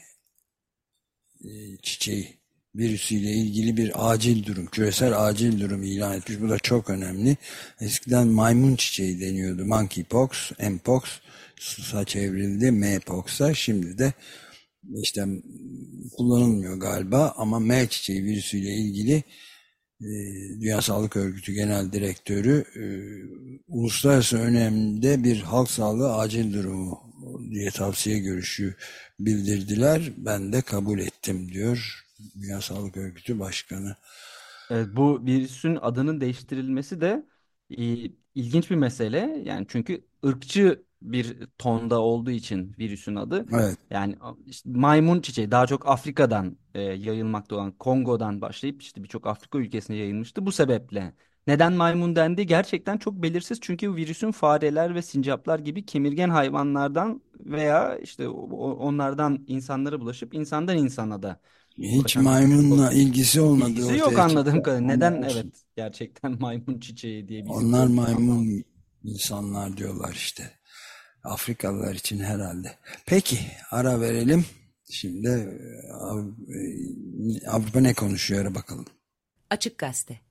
çiçeği virüsüyle ilgili bir acil durum, küresel acil durum ilan etmiş. Bu da çok önemli. Eskiden maymun çiçeği deniyordu. Monkeypox, Mpox çevrildi M'pox'a. Şimdi de işte kullanılmıyor galiba ama M çiçeği virüsüyle ilgili Dünya Sağlık Örgütü Genel Direktörü e, uluslararası önemde bir halk sağlığı acil durumu diye tavsiye görüşü bildirdiler. Ben de kabul ettim diyor Dünya Sağlık Örgütü Başkanı. Evet, bu virüsün adının değiştirilmesi de e, ilginç bir mesele. Yani çünkü ırkçı bir tonda olduğu için virüsün adı. Evet. Yani işte maymun çiçeği daha çok Afrika'dan e, yayılmakta olan Kongo'dan başlayıp işte birçok Afrika ülkesine yayılmıştı. Bu sebeple neden maymun dendi gerçekten çok belirsiz. Çünkü virüsün fareler ve sincaplar gibi kemirgen hayvanlardan veya işte o- onlardan insanlara bulaşıp insandan insana da Hiç ulaşan bir maymunla ilgisi olmadığı bilgisi yok ortaya çıktı. anladığım kadarıyla. Neden Onlar, evet gerçekten maymun çiçeği diye bir isim onlar koydu? maymun insanlar diyorlar işte. Afrikalılar için herhalde. Peki ara verelim. Şimdi e, Avrupa ne konuşuyor bakalım. Açık Gazete.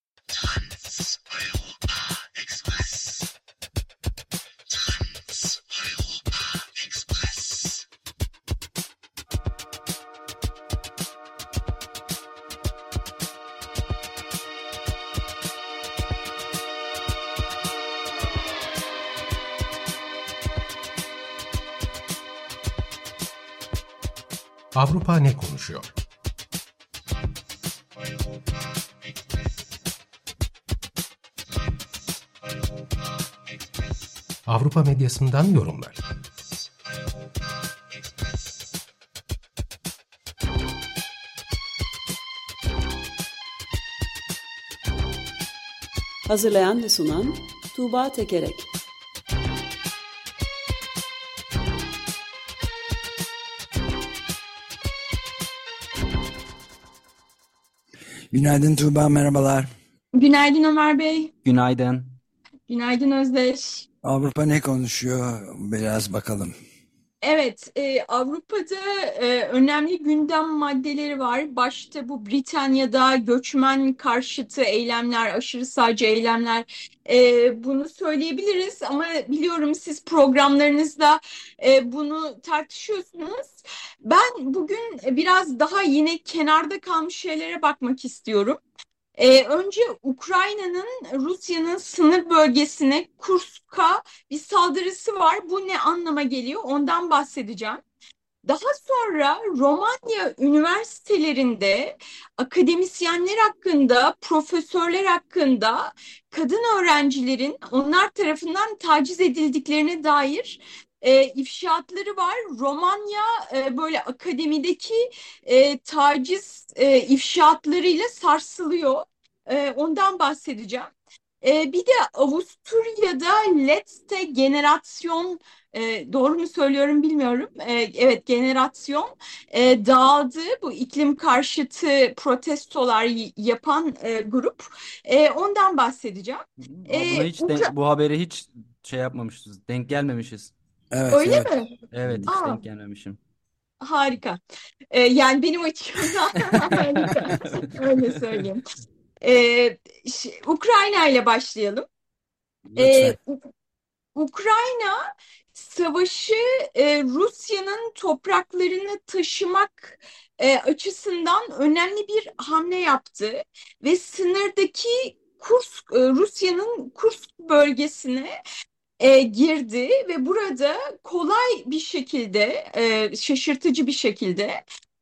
Avrupa ne konuşuyor? Avrupa medyasından yorumlar. Hazırlayan ve sunan Tuğba Tekerek. Günaydın Tuğba, merhabalar. Günaydın Ömer Bey. Günaydın. Günaydın Özdeş. Avrupa ne konuşuyor? Biraz bakalım. Evet, e, Avrupa'da e, önemli gündem maddeleri var. Başta bu Britanya'da göçmen karşıtı eylemler, aşırı sağcı eylemler. E, bunu söyleyebiliriz ama biliyorum siz programlarınızda e, bunu tartışıyorsunuz. Ben bugün biraz daha yine kenarda kalmış şeylere bakmak istiyorum. Ee, önce Ukrayna'nın Rusya'nın sınır bölgesine Kursk'a bir saldırısı var. Bu ne anlama geliyor? Ondan bahsedeceğim. Daha sonra Romanya üniversitelerinde akademisyenler hakkında, profesörler hakkında kadın öğrencilerin onlar tarafından taciz edildiklerine dair e, ifşaatları var. Romanya e, böyle akademideki e, taciz e, ifşaatlarıyla sarsılıyor. E, ondan bahsedeceğim. E, bir de Avusturya'da Letzte Generasyon, e, doğru mu söylüyorum bilmiyorum. E, evet, generasyon e, dağıldı. Bu iklim karşıtı protestolar y- yapan e, grup. E, ondan bahsedeceğim. Aa, buna E, hiç Ukra- denk- bu habere hiç şey yapmamışız. Denk gelmemişiz. Evet, Öyle evet. mi? Evet hiç Aa, denk gelmemişim. harika. E, yani benim açımdan harika. Öyle söyleyeyim. E, ş- Ukrayna ile başlayalım. Lütfen. E, Ukrayna savaşı e, Rusya'nın topraklarını taşımak e, açısından önemli bir hamle yaptı ve sınırdaki Kursk, e, Rusya'nın Kursk bölgesine e, girdi ve burada kolay bir şekilde, e, şaşırtıcı bir şekilde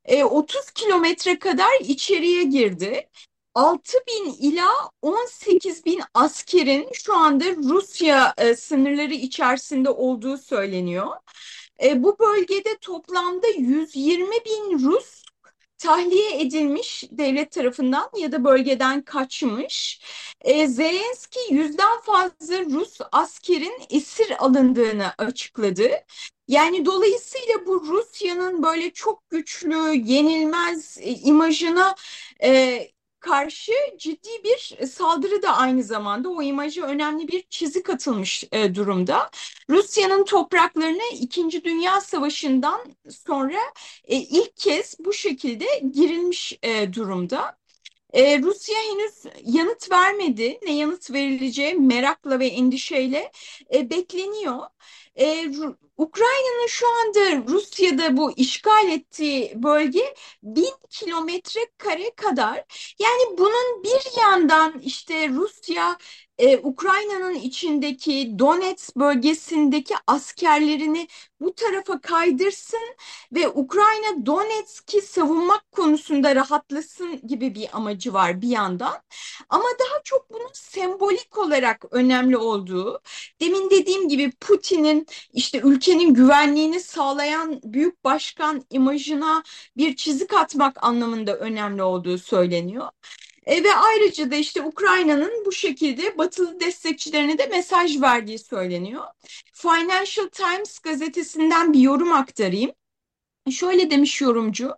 e, otuz kilometre kadar içeriye girdi. altı bin ila on sekiz bin askerin şu anda Rusya e, sınırları içerisinde olduğu söyleniyor. E, bu bölgede toplamda yüz yirmi bin Rus tahliye edilmiş devlet tarafından ya da bölgeden kaçmış. E, Zelenski yüzden fazla Rus askerin esir alındığını açıkladı. Yani dolayısıyla bu Rusya'nın böyle çok güçlü, yenilmez e, imajına e, karşı ciddi bir saldırı da aynı zamanda o imaja önemli bir çizik atılmış e, durumda. Rusya'nın topraklarına İkinci Dünya Savaşı'ndan sonra e, ilk kez bu şekilde girilmiş e, durumda. Ee, Rusya henüz yanıt vermedi. Ne yanıt verileceği merakla ve endişeyle e, bekleniyor. Ee, Ru- Ukrayna'nın şu anda Rusya'da bu işgal ettiği bölge bin kilometre kare kadar. Yani bunun bir yandan işte Rusya e, Ukrayna'nın içindeki Donetsk bölgesindeki askerlerini bu tarafa kaydırsın ve Ukrayna Donetsk'i savunmak konusunda rahatlasın gibi bir amacı var bir yandan. Ama daha çok bunun sembolik olarak önemli olduğu, demin dediğim gibi Putin'in işte ülkenin güvenliğini sağlayan büyük başkan imajına bir çizik atmak anlamında önemli olduğu söyleniyor. E, ve ayrıca da işte Ukrayna'nın bu şekilde batılı destekçilerine de mesaj verdiği söyleniyor. Financial Times gazetesinden bir yorum aktarayım. Şöyle demiş yorumcu,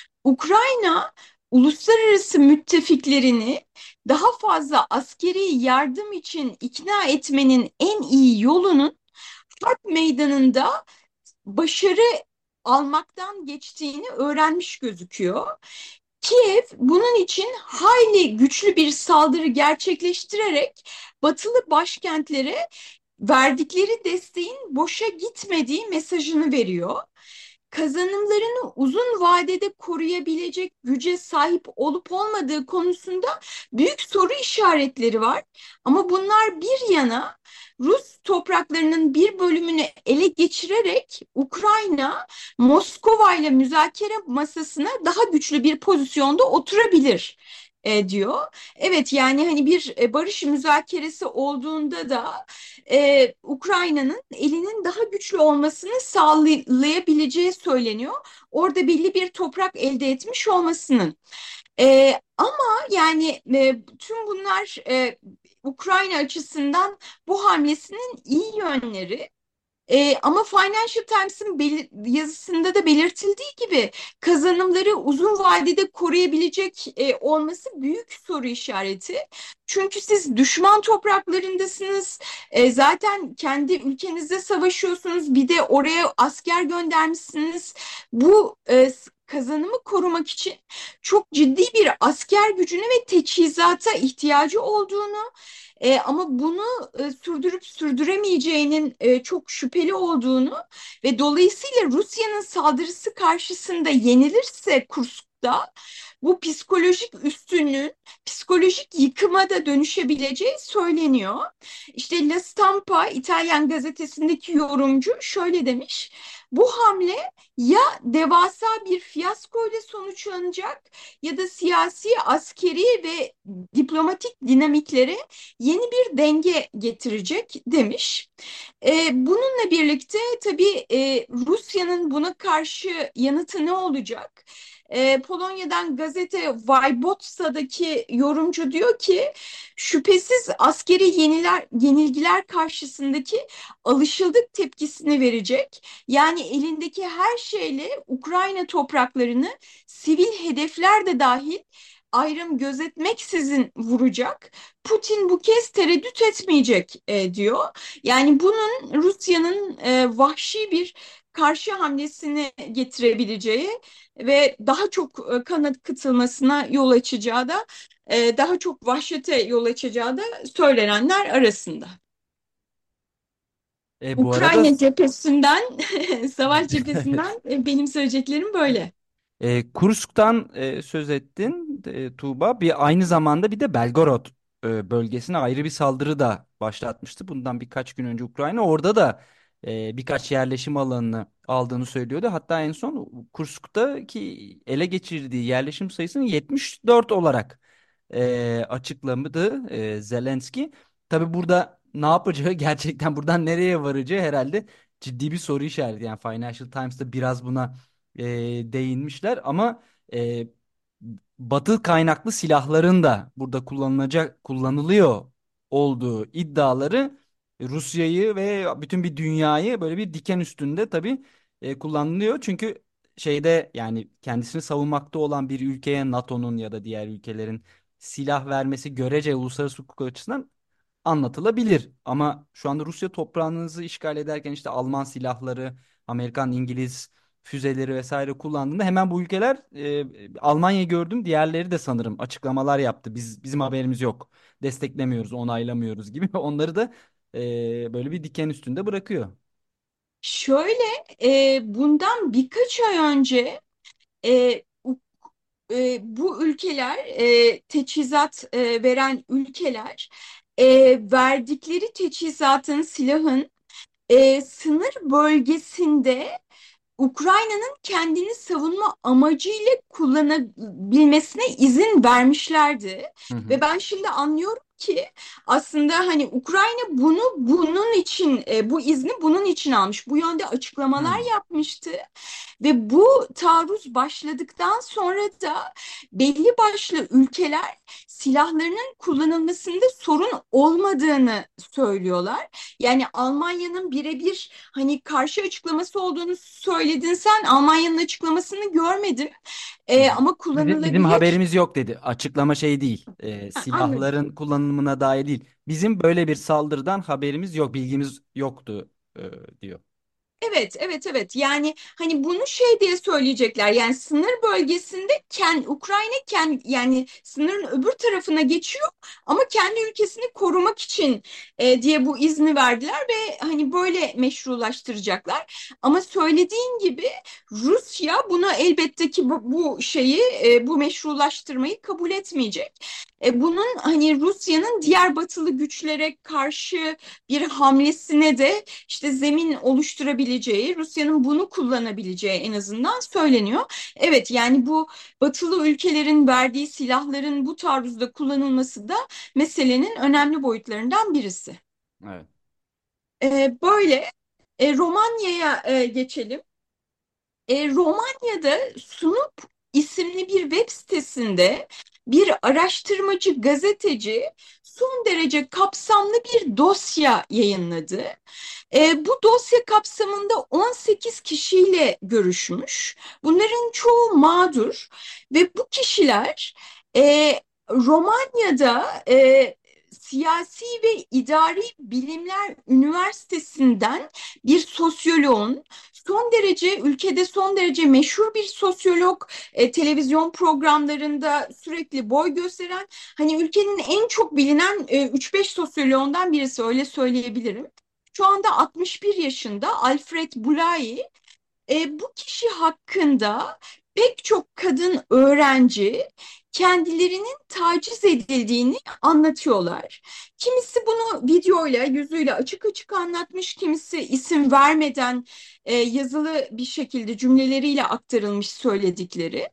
Ukrayna uluslararası müttefiklerini daha fazla askeri yardım için ikna etmenin en iyi yolunun harp meydanında başarı almaktan geçtiğini öğrenmiş gözüküyor. Kiev bunun için hayli güçlü bir saldırı gerçekleştirerek batılı başkentlere verdikleri desteğin boşa gitmediği mesajını veriyor. Kazanımlarını uzun vadede koruyabilecek güce sahip olup olmadığı konusunda büyük soru işaretleri var. Ama bunlar bir yana, Rus topraklarının bir bölümünü ele geçirerek Ukrayna Moskova ile müzakere masasına daha güçlü bir pozisyonda oturabilir e, diyor. Evet, yani hani bir e, barış müzakeresi olduğunda da e, Ukrayna'nın elinin daha güçlü olmasını sağlayabileceği söyleniyor. Orada belli bir toprak elde etmiş olmasının. E, ama yani e, tüm bunlar e, Ukrayna açısından bu hamlesinin iyi yönleri. E, ama Financial Times'ın belir- yazısında da belirtildiği gibi kazanımları uzun vadede koruyabilecek e, olması büyük soru işareti. Çünkü siz düşman topraklarındasınız, e, zaten kendi ülkenizde savaşıyorsunuz, bir de oraya asker göndermişsiniz. Bu e, kazanımı korumak için çok ciddi bir asker gücüne ve teçhizata ihtiyacı olduğunu, e, ama bunu e, sürdürüp sürdüremeyeceğinin e, çok şüpheli olduğunu ve dolayısıyla Rusya'nın saldırısı karşısında yenilirse Kursk'ta bu psikolojik üstünlüğün psikolojik yıkıma da dönüşebileceği söyleniyor. İşte La Stampa İtalyan gazetesindeki yorumcu şöyle demiş: bu hamle ya devasa bir fiyaskoyla sonuçlanacak ya da siyasi, askeri ve diplomatik dinamiklere yeni bir denge getirecek demiş. E, bununla birlikte tabii e, Rusya'nın buna karşı yanıtı ne olacak? E, Polonya'dan gazete Wybottsa'daki yorumcu diyor ki, şüphesiz askeri yeniler, yenilgiler karşısındaki alışıldık tepkisini verecek. Yani elindeki her şeyle Ukrayna topraklarını sivil hedefler de dahil ayrım gözetmeksizin vuracak. Putin bu kez tereddüt etmeyecek e, diyor. Yani bunun Rusya'nın e, vahşi bir karşı hamlesini getirebileceği ve daha çok e, kan akıtılmasına yol açacağı da e, daha çok vahşete yol açacağı da söylenenler arasında. E, bu arada Ukrayna cephesinden, savaş cephesinden e, benim söyleyeceklerim böyle. e, Kursk'tan e, söz ettin e, Tuğba. Bir aynı zamanda bir de Belgorod e, bölgesine ayrı bir saldırı da başlatmıştı. Bundan birkaç gün önce Ukrayna. Orada da e, birkaç yerleşim alanını aldığını söylüyordu. Hatta en son Kursk'taki ele geçirdiği yerleşim sayısını yetmiş dört olarak e, açıkladı e, Zelenski. Tabii burada ne yapacağı, gerçekten buradan nereye varacağı herhalde ciddi bir soru işareti. Yani Financial Times'ta biraz buna e, değinmişler ama e, Batı kaynaklı silahların da burada kullanılacak kullanılıyor olduğu iddiaları Rusya'yı ve bütün bir dünyayı böyle bir diken üstünde tabii e, kullanılıyor. Çünkü şeyde, yani kendisini savunmakta olan bir ülkeye NATO'nun ya da diğer ülkelerin silah vermesi görece uluslararası hukuk açısından anlatılabilir. Ama şu anda Rusya toprağınızı işgal ederken işte Alman silahları, Amerikan, İngiliz füzeleri vesaire kullandığında hemen bu ülkeler, e, Almanya'yı gördüm, diğerleri de sanırım açıklamalar yaptı. Biz bizim haberimiz yok, desteklemiyoruz, onaylamıyoruz gibi. Onları da e, böyle bir diken üstünde bırakıyor. Şöyle, e, bundan birkaç ay önce e, u- e, bu ülkeler, e, teçhizat e, veren ülkeler, e, verdikleri teçhizatın, silahın e, sınır bölgesinde Ukrayna'nın kendini savunma amacıyla kullanabilmesine izin vermişlerdi. Hı hı. Ve ben şimdi anlıyorum ki aslında hani Ukrayna bunu bunun için, e, bu izni bunun için almış. Bu yönde açıklamalar Hı. yapmıştı. Ve bu taarruz başladıktan sonra da belli başlı ülkeler silahlarının kullanılmasında sorun olmadığını söylüyorlar. Yani Almanya'nın birebir hani karşı açıklaması olduğunu söyledin sen. Almanya'nın açıklamasını görmedim. Hı Ee, hı. ama Bizim, bizim kullanılabilir. haberimiz yok dedi. Açıklama şey değil. E, Ha, anladım. silahların kullanımına dair değil. Bizim böyle bir saldırıdan haberimiz yok, bilgimiz yoktu e, diyor. Evet, evet, evet. Yani hani bunu şey diye söyleyecekler. Yani sınır bölgesinde kendi Ukrayna kendi yani sınırın öbür tarafına geçiyor ama kendi ülkesini korumak için e, diye bu izni verdiler ve hani böyle meşrulaştıracaklar. Ama söylediğin gibi Rusya buna elbette ki bu, bu şeyi e, bu meşrulaştırmayı kabul etmeyecek. E, bunun hani Rusya'nın diğer batılı güçlere karşı bir hamlesine de işte zemin oluşturabileceği, Rusya'nın bunu kullanabileceği en azından söyleniyor. Evet, yani bu batılı ülkelerin verdiği silahların bu taarruzda kullanılması da meselenin önemli boyutlarından birisi. Evet. Ee, böyle e, Romanya'ya e, geçelim. E, Romanya'da Sunup isimli bir web sitesinde bir araştırmacı gazeteci son derece kapsamlı bir dosya yayınladı. E, bu dosya kapsamında on sekiz kişiyle görüşmüş. Bunların çoğu mağdur ve bu kişiler e, Romanya'da e, Siyasi ve İdari Bilimler Üniversitesi'nden bir sosyoloğun, son derece ülkede son derece meşhur bir sosyolog, e, televizyon programlarında sürekli boy gösteren, hani ülkenin en çok bilinen e, üç beş sosyoloğundan birisi, öyle söyleyebilirim. Şu anda altmış bir yaşında Alfred Bulai. E, bu kişi hakkında pek çok kadın öğrenci kendilerinin taciz edildiğini anlatıyorlar. Kimisi bunu videoyla, yüzüyle açık açık anlatmış, kimisi isim vermeden e, yazılı bir şekilde cümleleriyle aktarılmış söyledikleri.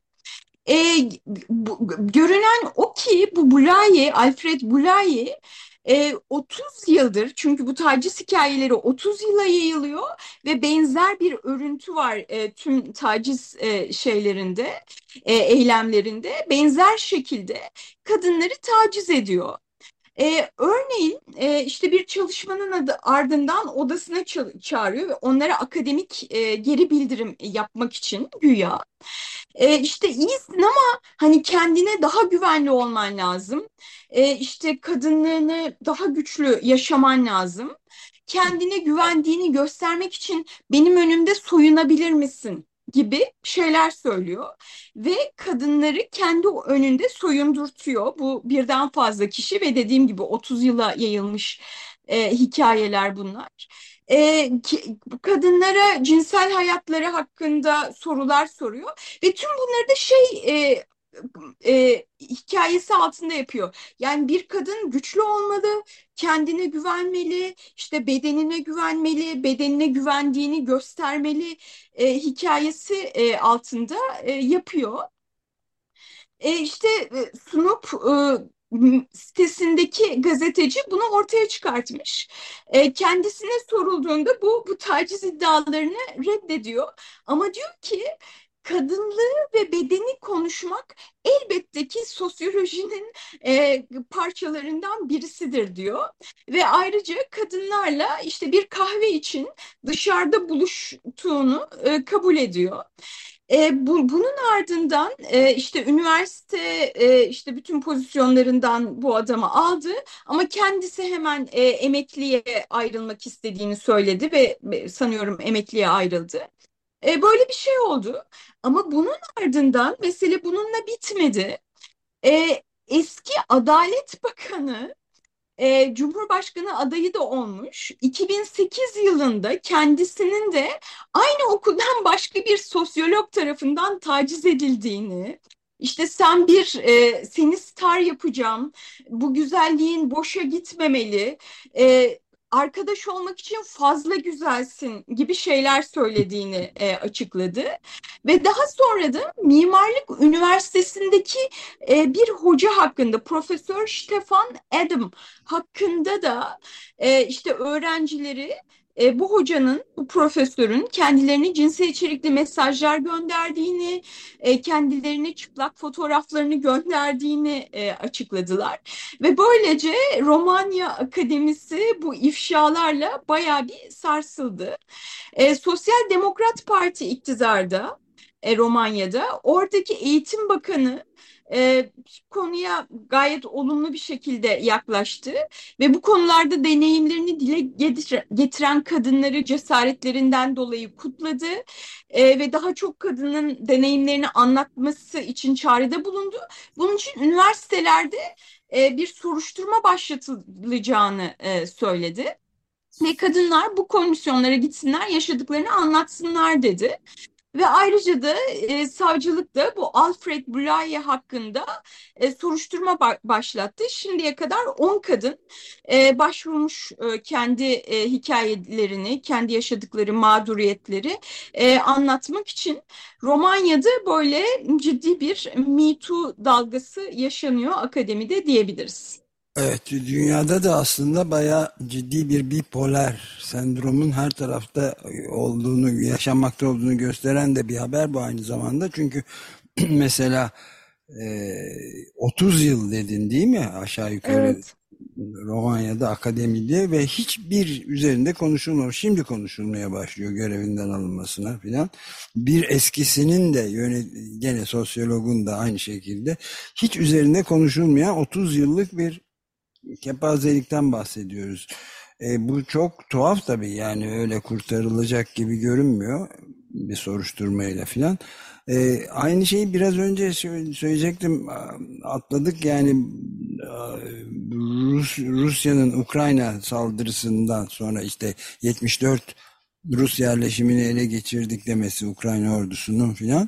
E, bu, görünen o ki bu Bulayi, Alfred Bulayi e, otuz yıldır, çünkü bu taciz hikayeleri otuz yıla yayılıyor ve benzer bir örüntü var e, tüm taciz e, şeylerinde, e, eylemlerinde benzer şekilde kadınları taciz ediyor. Ee, örneğin e, işte bir çalışmanın adı, ardından odasına ça- çağırıyor ve onlara akademik e, geri bildirim yapmak için güya. E, işte iyisin ama hani kendine daha güvenli olman lazım. E, işte kadınlığını daha güçlü yaşaman lazım. Kendine güvendiğini göstermek için benim önümde soyunabilir misin gibi şeyler söylüyor ve kadınları kendi önünde soyundurtuyor. Bu birden fazla kişi ve dediğim gibi otuz yıla yayılmış e, hikayeler bunlar. E, ki- Kadınlara cinsel hayatları hakkında sorular soruyor ve tüm bunları da şey e, e, hikayesi altında yapıyor. Yani bir kadın güçlü olmalı, kendine güvenmeli, işte bedenine güvenmeli, bedenine güvendiğini göstermeli e, hikayesi e, altında e, yapıyor. E, işte e, Snoop e, sitesindeki gazeteci bunu ortaya çıkartmış. E, kendisine sorulduğunda bu bu taciz iddialarını reddediyor. Ama diyor ki kadınlığı ve bedeni konuşmak elbette ki sosyolojinin e, parçalarından birisidir diyor. Ve ayrıca kadınlarla işte bir kahve için dışarıda buluştuğunu e, kabul ediyor. E, bu, bunun ardından e, işte üniversite e, işte bütün pozisyonlarından bu adamı aldı ama kendisi hemen e, emekliye ayrılmak istediğini söyledi ve ve sanıyorum emekliye ayrıldı. E, böyle bir şey oldu ama bunun ardından mesele bununla bitmedi. E, eski Adalet Bakanı e, Cumhurbaşkanı adayı da olmuş. iki bin sekiz yılında kendisinin de aynı okuldan başka bir sosyolog tarafından taciz edildiğini, işte sen bir e, seni star yapacağım, bu güzelliğin boşa gitmemeli, e, arkadaş olmak için fazla güzelsin gibi şeyler söylediğini e, açıkladı. Ve daha sonra da Mimarlık Üniversitesi'ndeki e, bir hoca hakkında Profesör Stefan Adam hakkında da e, işte öğrencileri e, bu hocanın, bu profesörün kendilerine cinsel içerikli mesajlar gönderdiğini, e, kendilerine çıplak fotoğraflarını gönderdiğini e, açıkladılar. Ve böylece Romanya Akademisi bu ifşalarla bayağı bir sarsıldı. E, Sosyal Demokrat Parti iktidarda e, Romanya'da. Oradaki eğitim bakanı e, konuya gayet olumlu bir şekilde yaklaştı ve bu konularda deneyimlerini dile getiren kadınları cesaretlerinden dolayı kutladı e, ve daha çok kadının deneyimlerini anlatması için çağrıda bulundu. Bunun için üniversitelerde e, bir soruşturma başlatılacağını e, söyledi. Ve kadınlar bu komisyonlara gitsinler, yaşadıklarını anlatsınlar dedi. Ve ayrıca da e, savcılık da bu Alfred Blaiye hakkında e, soruşturma ba- başlattı. Şimdiye kadar on kadın e, başvurmuş e, kendi e, hikayelerini, kendi yaşadıkları mağduriyetleri e, anlatmak için. Romanya'da böyle ciddi bir Me Too dalgası yaşanıyor akademide diyebiliriz. Evet, dünyada da aslında bayağı ciddi bir bipolar sendromun her tarafta olduğunu, yaşanmakta olduğunu gösteren de bir haber bu aynı zamanda. Çünkü mesela e, otuz yıl dedin değil mi aşağı yukarı Evet. Romanya'da akademide ve hiçbir üzerinde konuşulmuyor. Şimdi konuşulmaya başlıyor görevinden alınmasına filan. Bir eskisinin de yönet gene sosyologun da aynı şekilde hiç üzerinde konuşulmayan otuz yıllık bir kepazelikten bahsediyoruz. E, bu çok tuhaf tabii, yani öyle kurtarılacak gibi görünmüyor bir soruşturmayla filan. E, aynı şeyi biraz önce söyleyecektim, atladık yani. Rus, Rusya'nın Ukrayna saldırısından sonra işte yetmiş dört Rus yerleşimini ele geçirdik demesi Ukrayna ordusunun filan.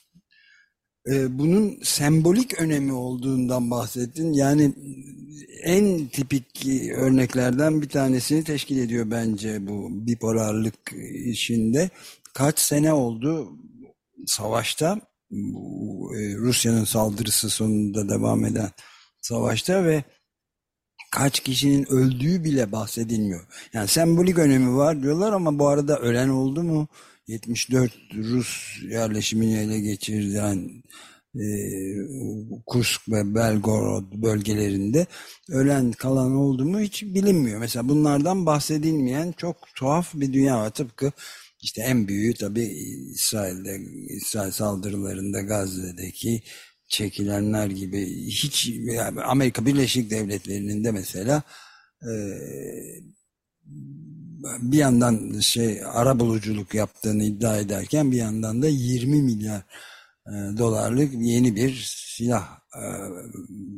Bunun sembolik önemi olduğundan bahsettin. Yani en tipik örneklerden bir tanesini teşkil ediyor bence bu bipolarlık işinde. Kaç sene oldu savaşta, Rusya'nın saldırısı sonunda devam eden savaşta ve kaç kişinin öldüğü bile bahsedilmiyor. Yani sembolik önemi var diyorlar ama bu arada ölen oldu mu? yetmiş dört Rus yerleşimini ele geçiren e, Kursk ve Belgorod bölgelerinde ölen kalan oldu mu hiç bilinmiyor. Mesela bunlardan bahsedilmeyen çok tuhaf bir dünya var. Tıpkı işte en büyüğü tabii İsrail'de, İsrail saldırılarında Gazze'deki çekilenler gibi. Hiç yani Amerika Birleşik Devletleri'nin de mesela e, bir yandan şey arabuluculuk yaptığını iddia ederken bir yandan da yirmi milyar e, dolarlık yeni bir silah e,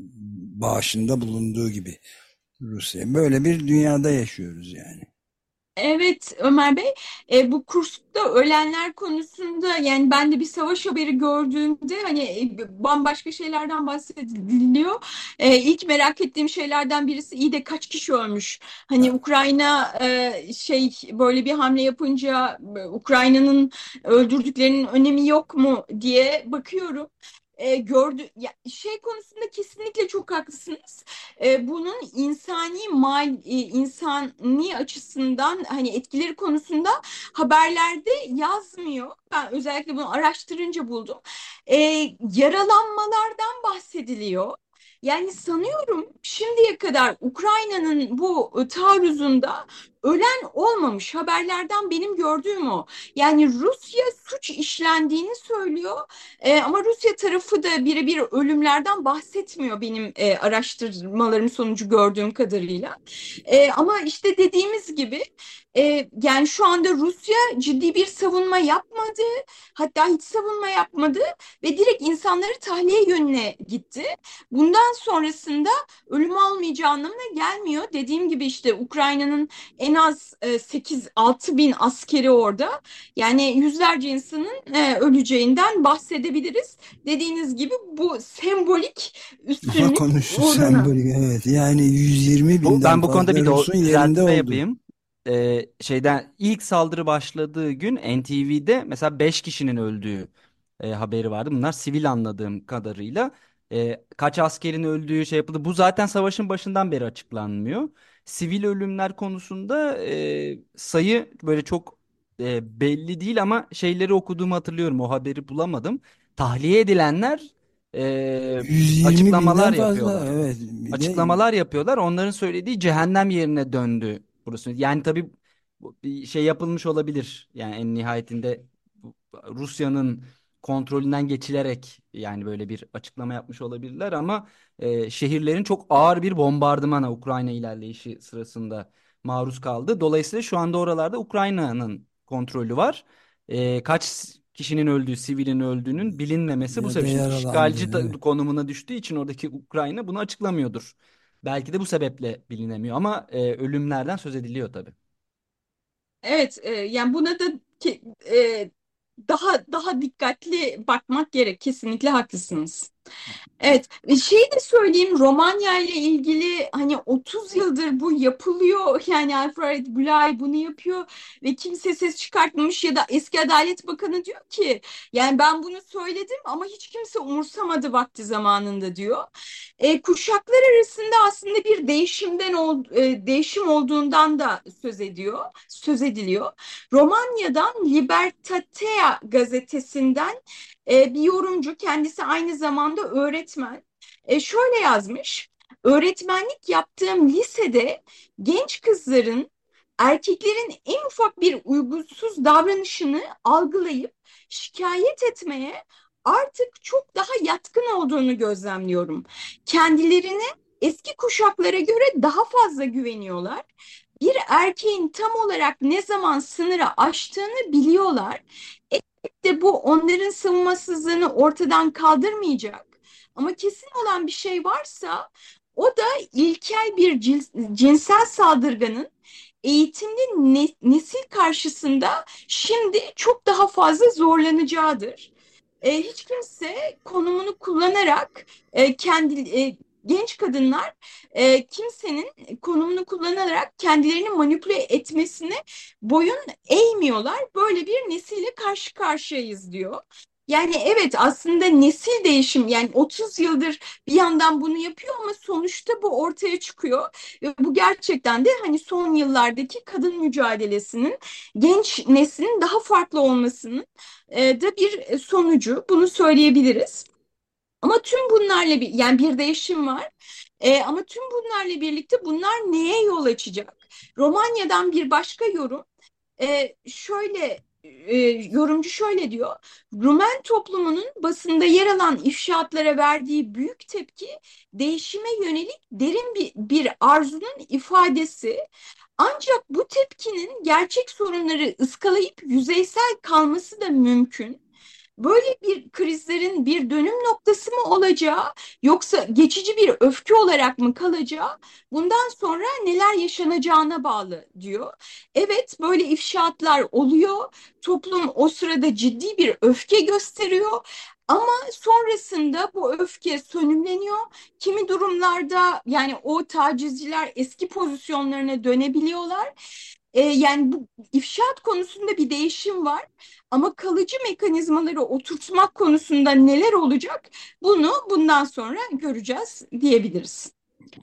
bağışında bulunduğu gibi Rusya. Böyle bir dünyada yaşıyoruz yani. Evet Ömer Bey, e, bu kursta ölenler konusunda yani ben de bir savaş haberi gördüğümde hani e, bambaşka şeylerden bahsediliyor. E, ilk merak ettiğim şeylerden birisi iyi de kaç kişi ölmüş? Hani Ukrayna e, şey böyle bir hamle yapınca e, Ukrayna'nın öldürdüklerinin önemi yok mu diye bakıyorum. E, gördü ya, şey konusunda kesinlikle çok haklısınız. E, bunun insani mal e, insani açısından hani etkileri konusunda haberlerde yazmıyor. Ben özellikle bunu araştırınca buldum. E, Yaralanmalardan bahsediliyor. Yani sanıyorum şimdiye kadar Ukrayna'nın bu e, taarruzunda ölen olmamış. Haberlerden benim gördüğüm o. Yani Rusya suç işlendiğini söylüyor. E, ama Rusya tarafı da birebir ölümlerden bahsetmiyor benim e, araştırmalarım sonucu gördüğüm kadarıyla. E, ama işte dediğimiz gibi e, yani şu anda Rusya ciddi bir savunma yapmadı. Hatta hiç savunma yapmadı ve direkt insanları tahliye yönüne gitti. Bundan sonrasında ölüm olmayacağı anlamına gelmiyor. Dediğim gibi işte Ukrayna'nın en az e, sekiz altı bin askeri orada. Yani yüzlerce insanın e, öleceğinden bahsedebiliriz. Dediğiniz gibi bu sembolik Ama üstünlük konusu uğruna. sembolik, evet. Yani yüz yirmi Bu, binden ben bu konuda fazla bir de Rus'un yerinde düzeltme oldu. yapayım. Ee, şeyden ilk saldırı başladığı gün N T V'de mesela beş kişinin öldüğü e, haberi vardı. Bunlar sivil anladığım kadarıyla. E, kaç askerin öldüğü şey yapıldı. Bu zaten savaşın başından beri açıklanmıyor. Sivil ölümler konusunda e, sayı böyle çok e, belli değil ama şeyleri okuduğumu hatırlıyorum. O haberi bulamadım. Tahliye edilenler e, yüz yirmi binden açıklamalar fazla, yapıyorlar, evet. Bir de açıklamalar yapıyorlar. Onların söylediği cehennem yerine döndü burası. Yani tabii bu bir şey yapılmış olabilir. Yani en nihayetinde bu- Rusya'nın kontrolünden geçilerek yani böyle bir açıklama yapmış olabilirler ama e, şehirlerin çok ağır bir bombardımana Ukrayna ilerleyişi sırasında maruz kaldı. Dolayısıyla şu anda oralarda Ukrayna'nın kontrolü var. E, kaç kişinin öldüğü, sivilin öldüğünün bilinmemesi bu ya da sebep. Şimdi yaralandı, işgalci ta- evet. konumuna düştüğü için oradaki Ukrayna bunu açıklamıyordur. Belki de bu sebeple bilinemiyor ama e, ölümlerden söz ediliyor tabii. Evet, e, yani buna da ke- e, daha daha dikkatli bakmak gerek. Kesinlikle haklısınız. Evet, e, şeyi de söyleyeyim Romanya ile ilgili hani otuz yıldır bu yapılıyor. Yani Alfred Gülay bunu yapıyor ve kimse ses çıkartmamış ya da eski Adalet Bakanı diyor ki yani ben bunu söyledim ama hiç kimse umursamadı vakti zamanında diyor. E, kuşaklar arasında aslında bir değişimden ol, e, değişim olduğundan da söz ediyor, söz ediliyor. Romanya'dan Libertatea gazetesinden e, bir yorumcu, kendisi aynı zamanda öğretmen. E, şöyle yazmış: öğretmenlik yaptığım lisede genç kızların erkeklerin en ufak bir uygunsuz davranışını algılayıp şikayet etmeye artık çok daha yatkın olduğunu gözlemliyorum. Kendilerine eski kuşaklara göre daha fazla güveniyorlar. Bir erkeğin tam olarak ne zaman sınırı aştığını biliyorlar. Elbette bu onların savunmasızlığını ortadan kaldırmayacak. Ama kesin olan bir şey varsa o da ilkel bir cins- cinsel saldırganın eğitimli ne- nesil karşısında şimdi çok daha fazla zorlanacağıdır. E, hiç kimse konumunu kullanarak e, kendi e, genç kadınlar e, kimsenin konumunu kullanarak kendilerini manipüle etmesine boyun eğmiyorlar. Böyle bir nesille karşı karşıyayız diyor. Yani evet aslında nesil değişim yani otuz yıldır bir yandan bunu yapıyor ama sonuçta bu ortaya çıkıyor. Ve bu gerçekten de hani son yıllardaki kadın mücadelesinin genç neslin daha farklı olmasının e, da bir sonucu. Bunu söyleyebiliriz. Ama tüm bunlarla bir yani bir değişim var. E, ama tüm bunlarla birlikte bunlar neye yol açacak? Romanya'dan bir başka yorum e, şöyle e, yorumcu şöyle diyor. Rumen toplumunun basında yer alan ifşaatlara verdiği büyük tepki değişime yönelik derin bir, bir arzunun ifadesi. Ancak bu tepkinin gerçek sorunları ıskalayıp yüzeysel kalması da mümkün. Böyle bir krizlerin bir dönüm noktası mı olacağı yoksa geçici bir öfke olarak mı kalacağı bundan sonra neler yaşanacağına bağlı diyor. Evet, böyle ifşaatlar oluyor. Toplum o sırada ciddi bir öfke gösteriyor. Ama sonrasında bu öfke sönümleniyor. Kimi durumlarda yani o tacizciler eski pozisyonlarına dönebiliyorlar. Ee, yani bu ifşaat konusunda bir değişim var. Ama kalıcı mekanizmaları oturtmak konusunda neler olacak? Bunu bundan sonra göreceğiz diyebiliriz.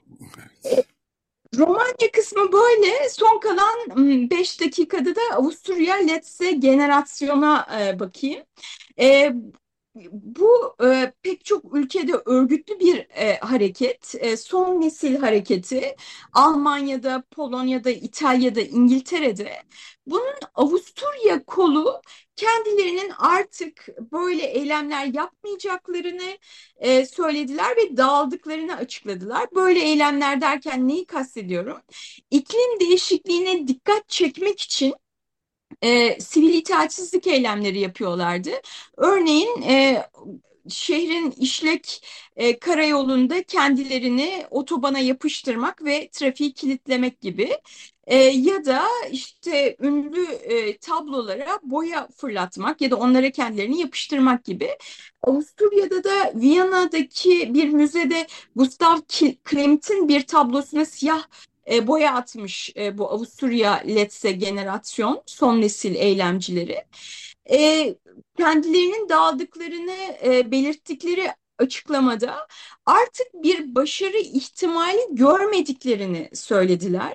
Romanya kısmı böyle. Son kalan beş dakikada da Avusturya Letze generasyona e, bakayım. E, Bu e, pek çok ülkede örgütlü bir e, hareket, e, son nesil hareketi. Almanya'da, Polonya'da, İtalya'da, İngiltere'de. Bunun Avusturya kolu kendilerinin artık böyle eylemler yapmayacaklarını e, söylediler ve dağıldıklarını açıkladılar. Böyle eylemler derken neyi kastediyorum? İklim değişikliğine dikkat çekmek için e, sivil itaatsizlik eylemleri yapıyorlardı. Örneğin e, şehrin işlek e, karayolunda kendilerini otobana yapıştırmak ve trafiği kilitlemek gibi. E, ya da işte ünlü e, tablolara boya fırlatmak ya da onlara kendilerini yapıştırmak gibi. Avusturya'da da Viyana'daki bir müzede Gustav Klimt'in bir tablosuna siyah e, boya atmış e, bu Avusturya Letze generasyon, son nesil eylemcileri. E, Kendilerinin dağıldıklarını e, belirttikleri açıklamada artık bir başarı ihtimali görmediklerini söylediler.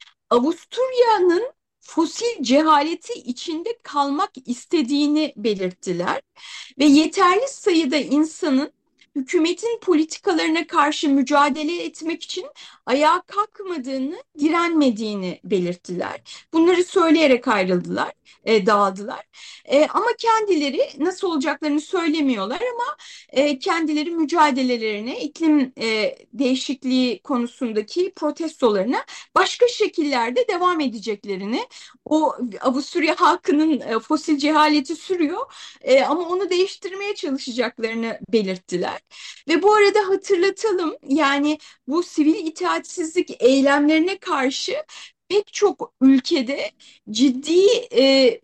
Avusturya'nın fosil cehaleti içinde kalmak istediğini belirttiler ve yeterli sayıda insanın hükümetin politikalarına karşı mücadele etmek için ayağa kalkmadığını, direnmediğini belirttiler. Bunları söyleyerek ayrıldılar, e, dağıldılar. E, ama kendileri nasıl olacaklarını söylemiyorlar ama e, kendileri mücadelelerine, iklim e, değişikliği konusundaki protestolarına başka şekillerde devam edeceklerini, o Avusturya halkının e, fosil cehaleti sürüyor e, ama onu değiştirmeye çalışacaklarını belirttiler. Ve bu arada hatırlatalım, yani bu sivil itaatsizlik eylemlerine karşı pek çok ülkede ciddi e,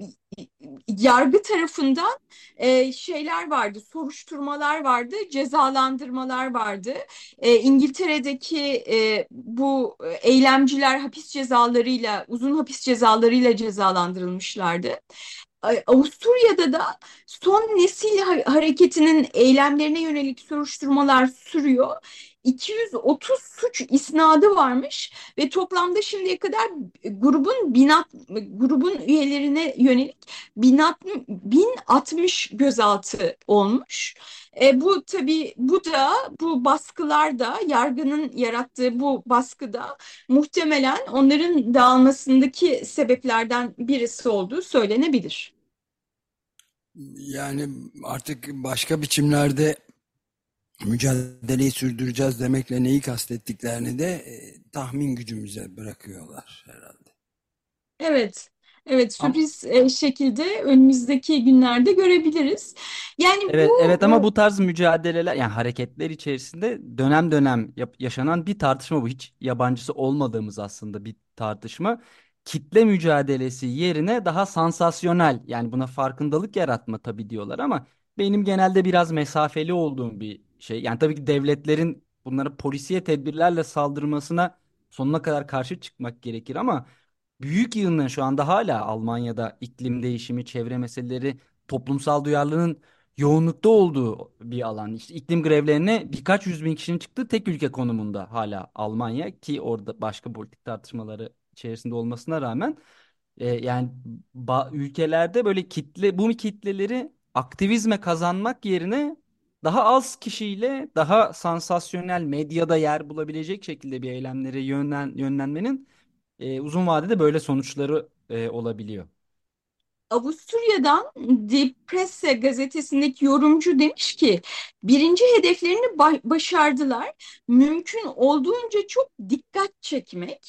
yargı tarafından e, şeyler vardı, soruşturmalar vardı, cezalandırmalar vardı. E, İngiltere'deki e, bu eylemciler hapis cezalarıyla, uzun hapis cezalarıyla cezalandırılmışlardı. Avusturya'da da son nesil hareketinin eylemlerine yönelik soruşturmalar sürüyor. iki yüz otuz suç isnadı varmış ve toplamda şimdiye kadar grubun bin, grubun üyelerine yönelik bin altmış gözaltı olmuş. E, bu tabii bu da bu baskılar da yargının yarattığı bu baskıda muhtemelen onların dağılmasındaki sebeplerden birisi olduğu söylenebilir. Yani artık başka biçimlerde mücadeleyi sürdüreceğiz demekle neyi kastettiklerini de e, tahmin gücümüze bırakıyorlar herhalde. Evet. Evet, Ama, sürpriz e, şekilde önümüzdeki günlerde görebiliriz. Yani evet, bu evet ama bu tarz mücadeleler yani hareketler içerisinde dönem dönem yap- yaşanan bir tartışma bu. Hiç yabancısı olmadığımız aslında bir tartışma. Kitle mücadelesi yerine daha sansasyonel yani buna farkındalık yaratma tabii diyorlar ama benim genelde biraz mesafeli olduğum bir şey. Yani tabii ki devletlerin bunlara polisiye tedbirlerle saldırmasına sonuna kadar karşı çıkmak gerekir ama büyük yığınların şu anda hala Almanya'da iklim değişimi, çevre meseleleri, toplumsal duyarlılığın yoğunlukta olduğu bir alan. İşte iklim grevlerine birkaç yüz bin kişinin çıktığı tek ülke konumunda hala Almanya ki orada başka politik tartışmaları içerisinde olmasına rağmen e, yani ba- ülkelerde böyle kitle bu kitleleri aktivizme kazanmak yerine daha az kişiyle daha sansasyonel medyada yer bulabilecek şekilde bir eylemlere yönlen, yönlenmenin e, uzun vadede böyle sonuçları e, olabiliyor. Avusturya'dan Die Presse gazetesindeki yorumcu demiş ki birinci hedeflerini ba- başardılar. Mümkün olduğunca çok dikkat çekmek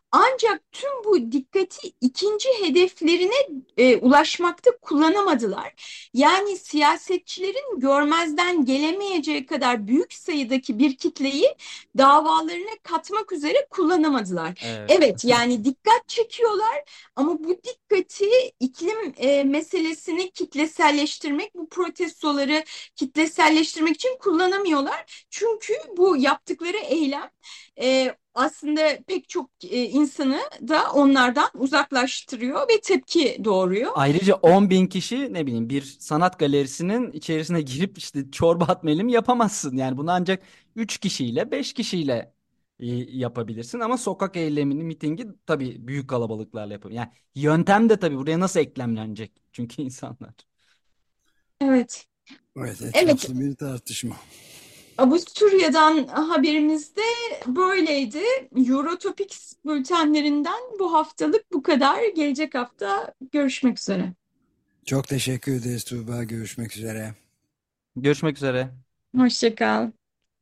Ancak tüm bu dikkati ikinci hedeflerine e, ulaşmakta kullanamadılar. Yani siyasetçilerin görmezden gelemeyeceği kadar büyük sayıdaki bir kitleyi davalarına katmak üzere kullanamadılar. Evet. Evet, yani dikkat çekiyorlar ama bu dikkati iklim e, meselesini kitleselleştirmek, bu protestoları kitleselleştirmek için kullanamıyorlar. Çünkü bu yaptıkları eylem e, aslında pek çok e, insanı da onlardan uzaklaştırıyor ve tepki doğuruyor. Ayrıca on bin kişi, ne bileyim, bir sanat galerisinin içerisine girip işte çorba atma mi yapamazsın. Yani bunu ancak üç kişiyle beş kişiyle e, yapabilirsin ama sokak eylemini, mitingi tabii büyük kalabalıklarla yapabilir. Yani yöntem de tabii buraya nasıl eklemlenecek? Çünkü insanlar. Evet. Evet, Evet, etraflı bir tartışma. Avusturya'dan haberimiz de böyleydi. Eurotopics bültenlerinden bu haftalık bu kadar. Gelecek hafta görüşmek üzere. Çok teşekkür ederiz Tuğba. Görüşmek üzere. Görüşmek üzere. Hoşça kal.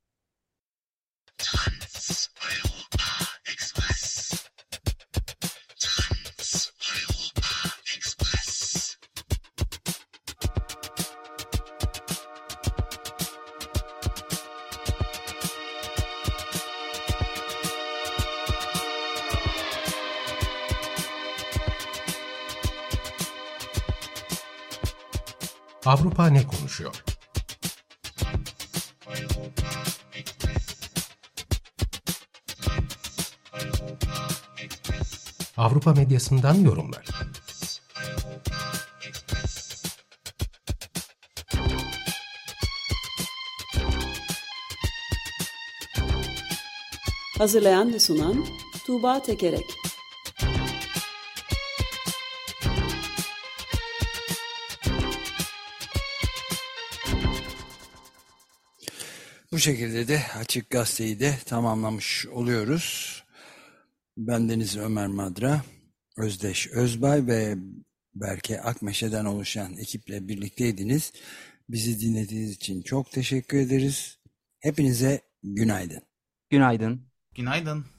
Avrupa ne konuşuyor? Avrupa medyasından yorumlar. Hazırlayan ve sunan Tuğba Tekerek. Bu şekilde de Açık Gazete'yi de tamamlamış oluyoruz. Bendeniz Ömer Madra, Özdeş Özbay ve Berke Akmeşe'den oluşan ekiple birlikteydiniz. Bizi dinlediğiniz için çok teşekkür ederiz. Hepinize günaydın. Günaydın. Günaydın.